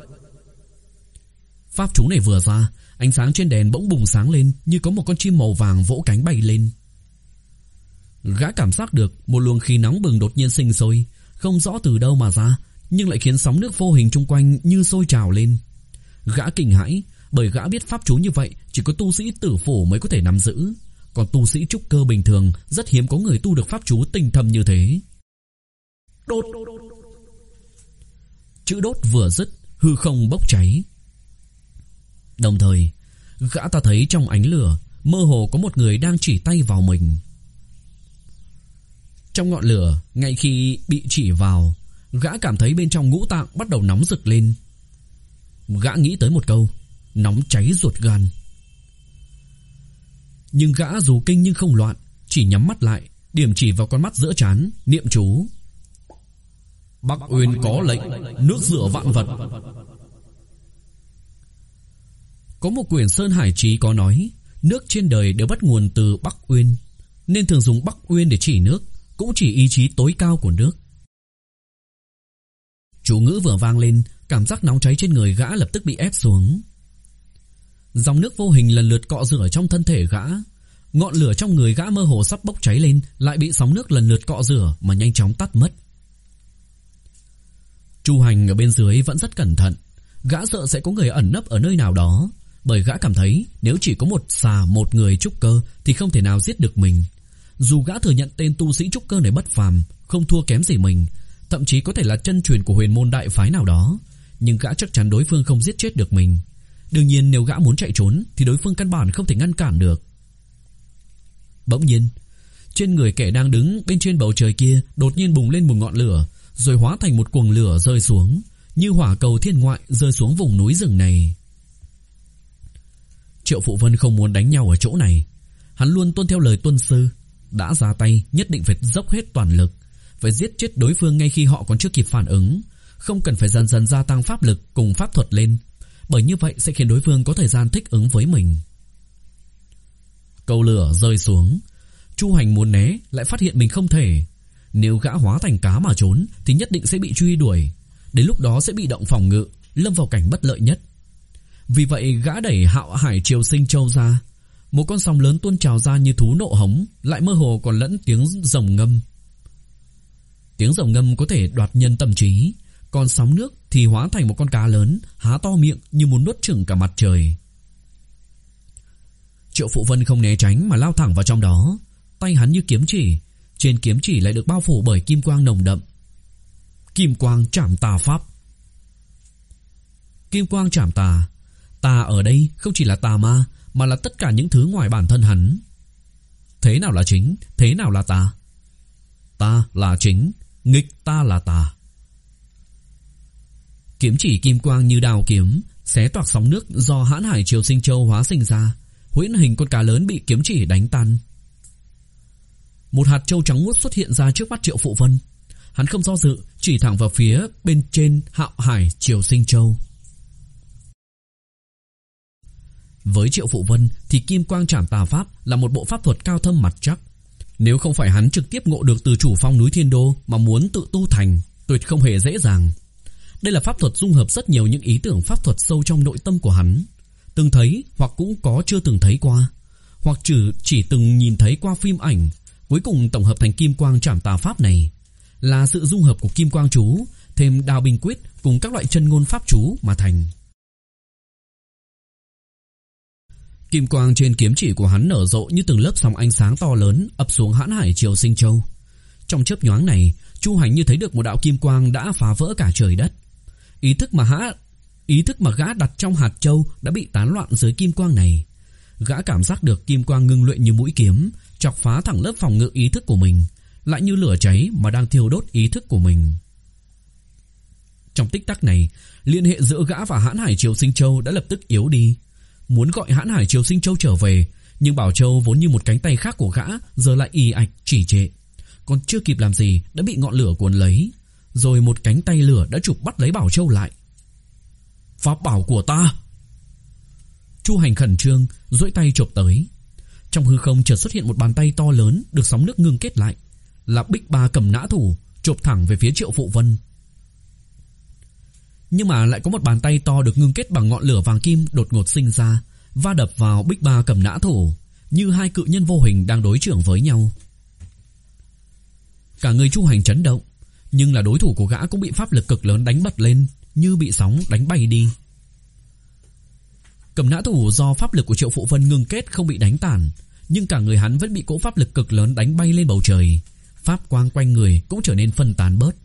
Pháp chú này vừa ra, ánh sáng trên đèn bỗng bùng sáng lên, như có một con chim màu vàng vỗ cánh bay lên. Gã cảm giác được một luồng khí nóng bừng đột nhiên sinh sôi, không rõ từ đâu mà ra, nhưng lại khiến sóng nước vô hình chung quanh như sôi trào lên. Gã kinh hãi, bởi gã biết pháp chú như vậy chỉ có tu sĩ tử phủ mới có thể nắm giữ, còn tu sĩ trúc cơ bình thường rất hiếm có người tu được pháp chú tinh thâm như thế. Đốt. Chữ đốt vừa dứt, hư không bốc cháy. Đồng thời, gã ta thấy trong ánh lửa mơ hồ có một người đang chỉ tay vào mình. Trong ngọn lửa, ngay khi bị chỉ vào, gã cảm thấy bên trong ngũ tạng bắt đầu nóng rực lên. Gã nghĩ tới một câu, nóng cháy ruột gan. Nhưng gã dù kinh nhưng không loạn, chỉ nhắm mắt lại, điểm chỉ vào con mắt giữa trán, niệm chú. Bắc Uyên có lệnh, nước rửa vạn vật. Có một quyển Sơn Hải Chí có nói, nước trên đời đều bắt nguồn từ Bắc Uyên, nên thường dùng Bắc Uyên để chỉ nước, cũng chỉ ý chí tối cao của nước. Chú ngữ vừa vang lên, cảm giác nóng cháy trên người gã lập tức bị ép xuống. Dòng nước vô hình lần lượt cọ rửa trong thân thể gã. Ngọn lửa trong người gã mơ hồ sắp bốc cháy lên, lại bị sóng nước lần lượt cọ rửa mà nhanh chóng tắt mất. Chu Hành ở bên dưới vẫn rất cẩn thận. Gã sợ sẽ có người ẩn nấp ở nơi nào đó, bởi gã cảm thấy nếu chỉ có một xà một người trúc cơ thì không thể nào giết được mình. Dù gã thừa nhận tên tu sĩ trúc cơ này bất phàm, không thua kém gì mình, thậm chí có thể là chân truyền của huyền môn đại phái nào đó, nhưng gã chắc chắn đối phương không giết chết được mình. Đương nhiên nếu gã muốn chạy trốn thì đối phương căn bản không thể ngăn cản được. Bỗng nhiên, trên người kẻ đang đứng bên trên bầu trời kia đột nhiên bùng lên một ngọn lửa, rồi hóa thành một cuồng lửa rơi xuống, như hỏa cầu thiên ngoại rơi xuống vùng núi rừng này. Triệu Phụ Vân không muốn đánh nhau ở chỗ này. Hắn luôn tuân theo lời tuân sư, đã ra tay nhất định phải dốc hết toàn lực, phải giết chết đối phương ngay khi họ còn chưa kịp phản ứng, không cần phải dần dần gia tăng pháp lực cùng pháp thuật lên, bởi như vậy sẽ khiến đối phương có thời gian thích ứng với mình. Cầu lửa rơi xuống, Chu Hành muốn né lại phát hiện mình không thể. Nếu gã hóa thành cá mà trốn thì nhất định sẽ bị truy đuổi, đến lúc đó sẽ bị động phòng ngự, lâm vào cảnh bất lợi nhất. Vì vậy gã đẩy Hạo Hải Triều Sinh Châu ra, một con sóng lớn tuôn trào ra như thú nộ hống, lại mơ hồ còn lẫn tiếng rồng ngâm. Tiếng rồng ngâm có thể đoạt nhân tâm trí, còn sóng nước thì hóa thành một con cá lớn, há to miệng như muốn nuốt chửng cả mặt trời. Triệu Phụ Vân không né tránh mà lao thẳng vào trong đó, tay hắn như kiếm chỉ, trên kiếm chỉ lại được bao phủ bởi kim quang nồng đậm. Kim quang trảm tà pháp. Kim quang trảm tà, tà ở đây không chỉ là tà ma, mà là tất cả những thứ ngoài bản thân hắn. Thế nào là chính, thế nào là tà? Ta là chính, nghịch ta là tà. Kiếm chỉ kim quang như đao kiếm, xé toạc sóng nước do Hãn Hải Triều Sinh Châu hóa sinh ra, huyễn hình con cá lớn bị kiếm chỉ đánh tan. Một hạt châu trắng muốt xuất hiện ra trước mắt Triệu Phụ Vân. Hắn không do dự, chỉ thẳng vào phía bên trên Hạo Hải Triều Sinh Châu. Với Triệu Phụ Vân thì kim quang trảm tà pháp là một bộ pháp thuật cao thâm mặt chắc. Nếu không phải hắn trực tiếp ngộ được từ chủ phong núi Thiên Đô mà muốn tự tu thành, tuyệt không hề dễ dàng. Đây là pháp thuật dung hợp rất nhiều những ý tưởng pháp thuật sâu trong nội tâm của hắn, từng thấy hoặc cũng có chưa từng thấy qua, hoặc chỉ, chỉ từng nhìn thấy qua phim ảnh, cuối cùng tổng hợp thành kim quang trảm tà pháp này. Là sự dung hợp của kim quang chú thêm đao binh quyết cùng các loại chân ngôn pháp chú mà thành. Kim quang trên kiếm chỉ của hắn nở rộ như từng lớp sóng ánh sáng to lớn ập xuống Hãn Hải Triều Sinh Châu. Trong chớp nhoáng này, Chu Hành như thấy được một đạo kim quang đã phá vỡ cả trời đất. Ý thức mà hã, ý thức mà gã đặt trong hạt châu đã bị tán loạn dưới kim quang này. Gã cảm giác được kim quang ngưng luyện như mũi kiếm, chọc phá thẳng lớp phòng ngự ý thức của mình, lại như lửa cháy mà đang thiêu đốt ý thức của mình. Trong tích tắc này, liên hệ giữa gã và Hãn Hải Triều Sinh Châu đã lập tức yếu đi. Muốn gọi Hãn Hải Triều Sinh Châu trở về, nhưng Bảo Châu vốn như một cánh tay khác của gã giờ lại ì ạch trì trệ, còn chưa kịp làm gì đã bị ngọn lửa cuốn lấy, rồi một cánh tay lửa đã chụp bắt lấy Bảo Châu lại. Pháp bảo của ta! Chu Hành khẩn trương duỗi tay chộp tới. Trong hư không chợt xuất hiện một bàn tay to lớn được sóng nước ngưng kết lại, là Bích Ba Cầm Nã Thủ, chộp thẳng về phía Triệu Phụ Vân. Nhưng mà lại có một bàn tay to được ngưng kết bằng ngọn lửa vàng kim đột ngột sinh ra, va đập vào Bích Ba Cầm Nã Thủ, như hai cự nhân vô hình đang đối chưởng với nhau. Cả người Chu Hành chấn động, nhưng là đối thủ của gã cũng bị pháp lực cực lớn đánh bật lên, như bị sóng đánh bay đi. Cầm Nã Thủ do pháp lực của Triệu Phụ Vân ngưng kết không bị đánh tàn, nhưng cả người hắn vẫn bị cỗ pháp lực cực lớn đánh bay lên bầu trời, pháp quang quanh người cũng trở nên phân tán bớt.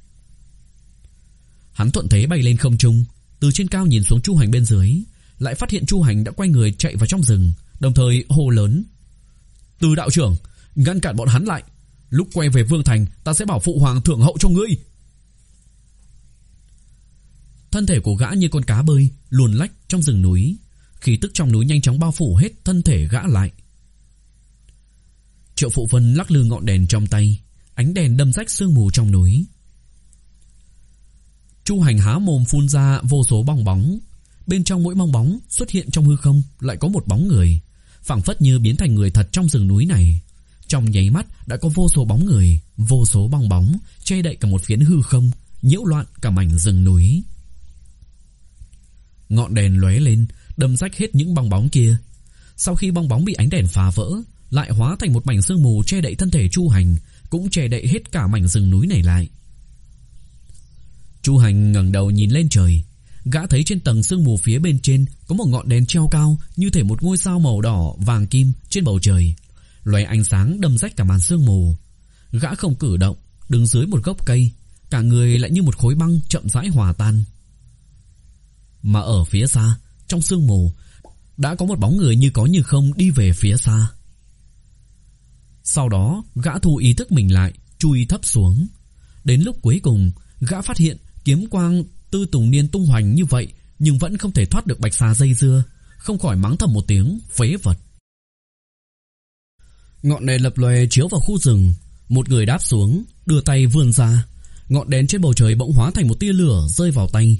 Hắn thuận thế bay lên không trung, từ trên cao nhìn xuống Chu Hành bên dưới, lại phát hiện Chu Hành đã quay người chạy vào trong rừng, đồng thời hô lớn: "Từ đạo trưởng, ngăn cản bọn hắn lại, lúc quay về Vương Thành ta sẽ bảo phụ hoàng thưởng hậu cho ngươi." Thân thể của gã như con cá bơi luồn lách trong rừng núi, khí tức trong núi nhanh chóng bao phủ hết thân thể gã lại. Triệu Phụ Vân lắc lư ngọn đèn trong tay, ánh đèn đâm rách sương mù trong núi. Chu Hành há mồm phun ra vô số bong bóng, bên trong mỗi bong bóng xuất hiện trong hư không lại có một bóng người, phảng phất như biến thành người thật trong rừng núi này. Trong nháy mắt đã có vô số bóng người, vô số bong bóng che đậy cả một phiến hư không, nhiễu loạn cả mảnh rừng núi. Ngọn đèn lóe lên, đâm rách hết những bong bóng kia. Sau khi bong bóng bị ánh đèn phá vỡ, lại hóa thành một mảnh sương mù che đậy thân thể Chu Hành, cũng che đậy hết cả mảnh rừng núi này lại. Chu Hành ngẩng đầu nhìn lên trời, gã thấy trên tầng sương mù phía bên trên có một ngọn đèn treo cao như thể một ngôi sao màu đỏ vàng kim trên bầu trời, lóe ánh sáng đâm rách cả màn sương mù. Gã không cử động, đứng dưới một gốc cây, cả người lại như một khối băng chậm rãi hòa tan. Mà ở phía xa, trong sương mù, đã có một bóng người như có như không đi về phía xa. Sau đó, gã thu ý thức mình lại, chui thấp xuống. Đến lúc cuối cùng, gã phát hiện kiếm quang Tư Tùng Niên tung hoành như vậy nhưng vẫn không thể thoát được bạch xà dây dưa, không khỏi mắng thầm một tiếng phế vật. Ngọn đèn lập lòe chiếu vào khu rừng, một người đáp xuống, đưa tay vươn ra, ngọn đèn trên bầu trời bỗng hóa thành một tia lửa rơi vào tay.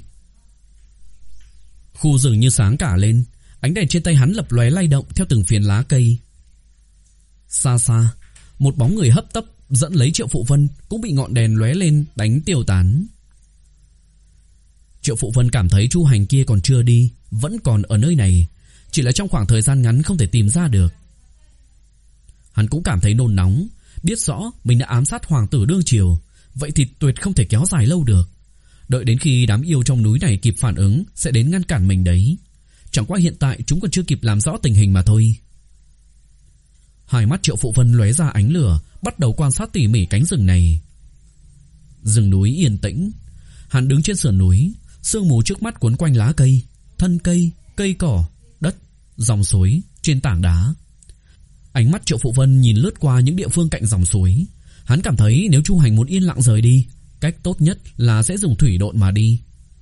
Khu rừng như sáng cả lên, ánh đèn trên tay hắn lập lòe lay động theo từng phiến lá cây. Xa xa, một bóng người hấp tấp dẫn lấy Triệu Phụ Vân cũng bị ngọn đèn lóe lên đánh tiêu tán. Triệu Phụ Vân cảm thấy Chu Hành kia còn chưa đi, vẫn còn ở nơi này, chỉ là trong khoảng thời gian ngắn không thể tìm ra được. Hắn cũng cảm thấy nôn nóng, biết rõ mình đã ám sát hoàng tử đương triều, vậy thì tuyệt không thể kéo dài lâu được. Đợi đến khi đám yêu trong núi này kịp phản ứng sẽ đến ngăn cản mình đấy. Chẳng qua hiện tại chúng còn chưa kịp làm rõ tình hình mà thôi. Hai mắt Triệu Phụ Vân lóe ra ánh lửa, bắt đầu quan sát tỉ mỉ cánh rừng này. Rừng núi yên tĩnh, hắn đứng trên sườn núi, sương mù trước mắt cuốn quanh lá cây, thân cây, cây cỏ, đất, dòng suối, trên tảng đá. Ánh mắt Triệu Phụ Vân nhìn lướt qua những địa phương cạnh dòng suối. Hắn cảm thấy nếu Chu Hành muốn yên lặng rời đi, cách tốt nhất là sẽ dùng thủy độn mà đi.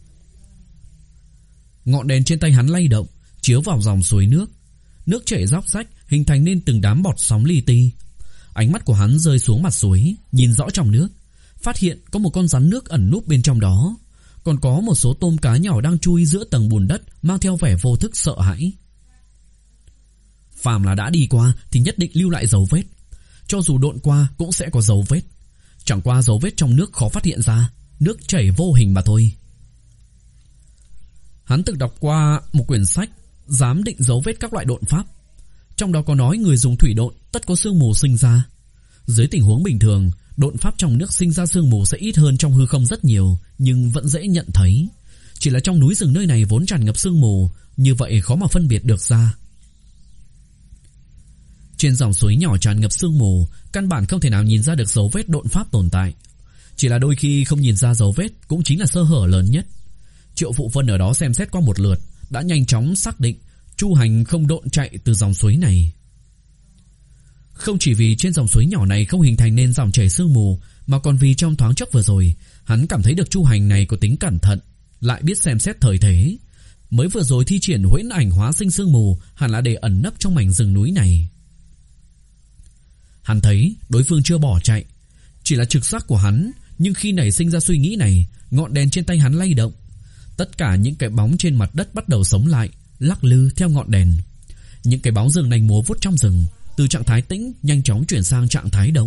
Ngọn đèn trên tay hắn lay động, chiếu vào dòng suối nước. Nước chảy róc rách, hình thành nên từng đám bọt sóng li ti. Ánh mắt của hắn rơi xuống mặt suối, nhìn rõ trong nước, phát hiện có một con rắn nước ẩn núp bên trong đó, còn có một số tôm cá nhỏ đang chui giữa tầng bùn đất, mang theo vẻ vô thức sợ hãi. Phàm là đã đi qua thì nhất định lưu lại dấu vết, cho dù độn qua cũng sẽ có dấu vết. Chẳng qua dấu vết trong nước khó phát hiện ra, nước chảy vô hình mà thôi. Hắn từng đọc qua một quyển sách giám định dấu vết các loại độn pháp, trong đó có nói người dùng thủy độn tất có sương mù sinh ra. Dưới tình huống bình thường, độn pháp trong nước sinh ra sương mù sẽ ít hơn trong hư không rất nhiều, nhưng vẫn dễ nhận thấy. Chỉ là trong núi rừng nơi này vốn tràn ngập sương mù, như vậy khó mà phân biệt được ra. Trên dòng suối nhỏ tràn ngập sương mù, căn bản không thể nào nhìn ra được dấu vết độn pháp tồn tại. Chỉ là đôi khi không nhìn ra dấu vết cũng chính là sơ hở lớn nhất. Triệu Phụ Vân ở đó xem xét qua một lượt, đã nhanh chóng xác định Chu Hành không độn chạy từ dòng suối này. Không chỉ vì trên dòng suối nhỏ này không hình thành nên dòng chảy sương mù, mà còn vì trong thoáng chốc vừa rồi, hắn cảm thấy được Chu Hành này có tính cẩn thận, lại biết xem xét thời thế. Mới vừa rồi thi triển huyễn ảnh hóa sinh sương mù, hẳn là để ẩn nấp trong mảnh rừng núi này. Hắn thấy đối phương chưa bỏ chạy, chỉ là trực giác của hắn, nhưng khi nảy sinh ra suy nghĩ này, ngọn đèn trên tay hắn lay động. Tất cả những cái bóng trên mặt đất bắt đầu sống lại, lắc lư theo ngọn đèn. Những cái bóng rừng nành múa vút trong rừng, từ trạng thái tĩnh nhanh chóng chuyển sang trạng thái động.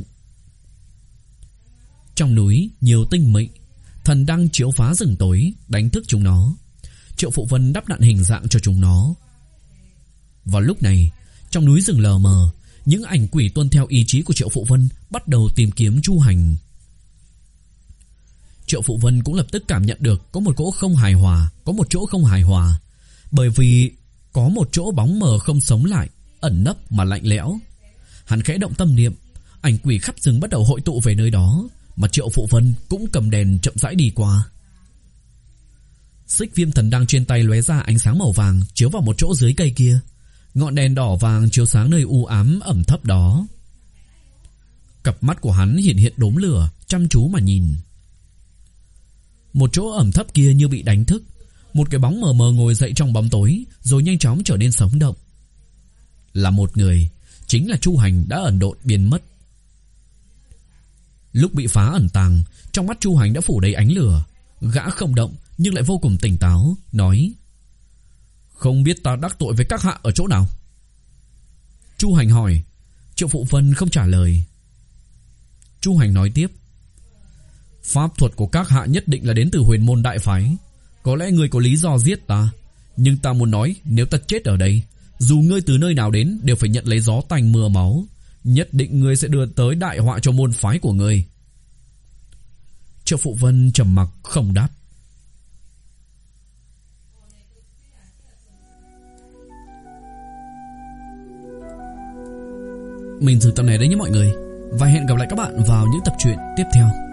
Trong núi nhiều tinh mị, thần đang chiếu phá rừng tối, đánh thức chúng nó. Triệu Phụ Vân đắp nặn hình dạng cho chúng nó. Vào lúc này, trong núi rừng lờ mờ, những ảnh quỷ tuân theo ý chí của Triệu Phụ Vân bắt đầu tìm kiếm Chu Hành. Triệu Phụ Vân cũng lập tức cảm nhận được có một cỗ không hài hòa, có một chỗ không hài hòa, bởi vì có một chỗ bóng mờ không sống lại, ẩn nấp mà lạnh lẽo. Hắn khẽ động tâm niệm, ảnh quỷ khắp rừng bắt đầu hội tụ về nơi đó, mà Triệu Phụ Vân cũng cầm đèn chậm rãi đi qua. Xích viêm thần đăng trên tay lóe ra ánh sáng màu vàng, chiếu vào một chỗ dưới cây kia. Ngọn đèn đỏ vàng chiếu sáng nơi u ám ẩm thấp đó. Cặp mắt của hắn hiện hiện đốm lửa, chăm chú mà nhìn. Một chỗ ẩm thấp kia như bị đánh thức, một cái bóng mờ mờ ngồi dậy trong bóng tối, rồi nhanh chóng trở nên sống động. Là một người, chính là Chu Hành đã ẩn độn biến mất. Lúc bị phá ẩn tàng, trong mắt Chu Hành đã phủ đầy ánh lửa. Gã không động nhưng lại vô cùng tỉnh táo, nói: "Không biết ta đắc tội với các hạ ở chỗ nào?" Chu Hành hỏi. Triệu Phụ Vân không trả lời. Chu Hành nói tiếp: "Pháp thuật của các hạ nhất định là đến từ Huyền Môn đại phái. Có lẽ ngươi có lý do giết ta, nhưng ta muốn nói, nếu ta chết ở đây, dù ngươi từ nơi nào đến đều phải nhận lấy gió tanh mưa máu. Nhất định ngươi sẽ đưa tới đại họa cho môn phái của ngươi." Triệu Phụ Vân trầm mặc không đáp. Mình dừng tập này đấy nhé mọi người, và hẹn gặp lại các bạn vào những tập truyện tiếp theo.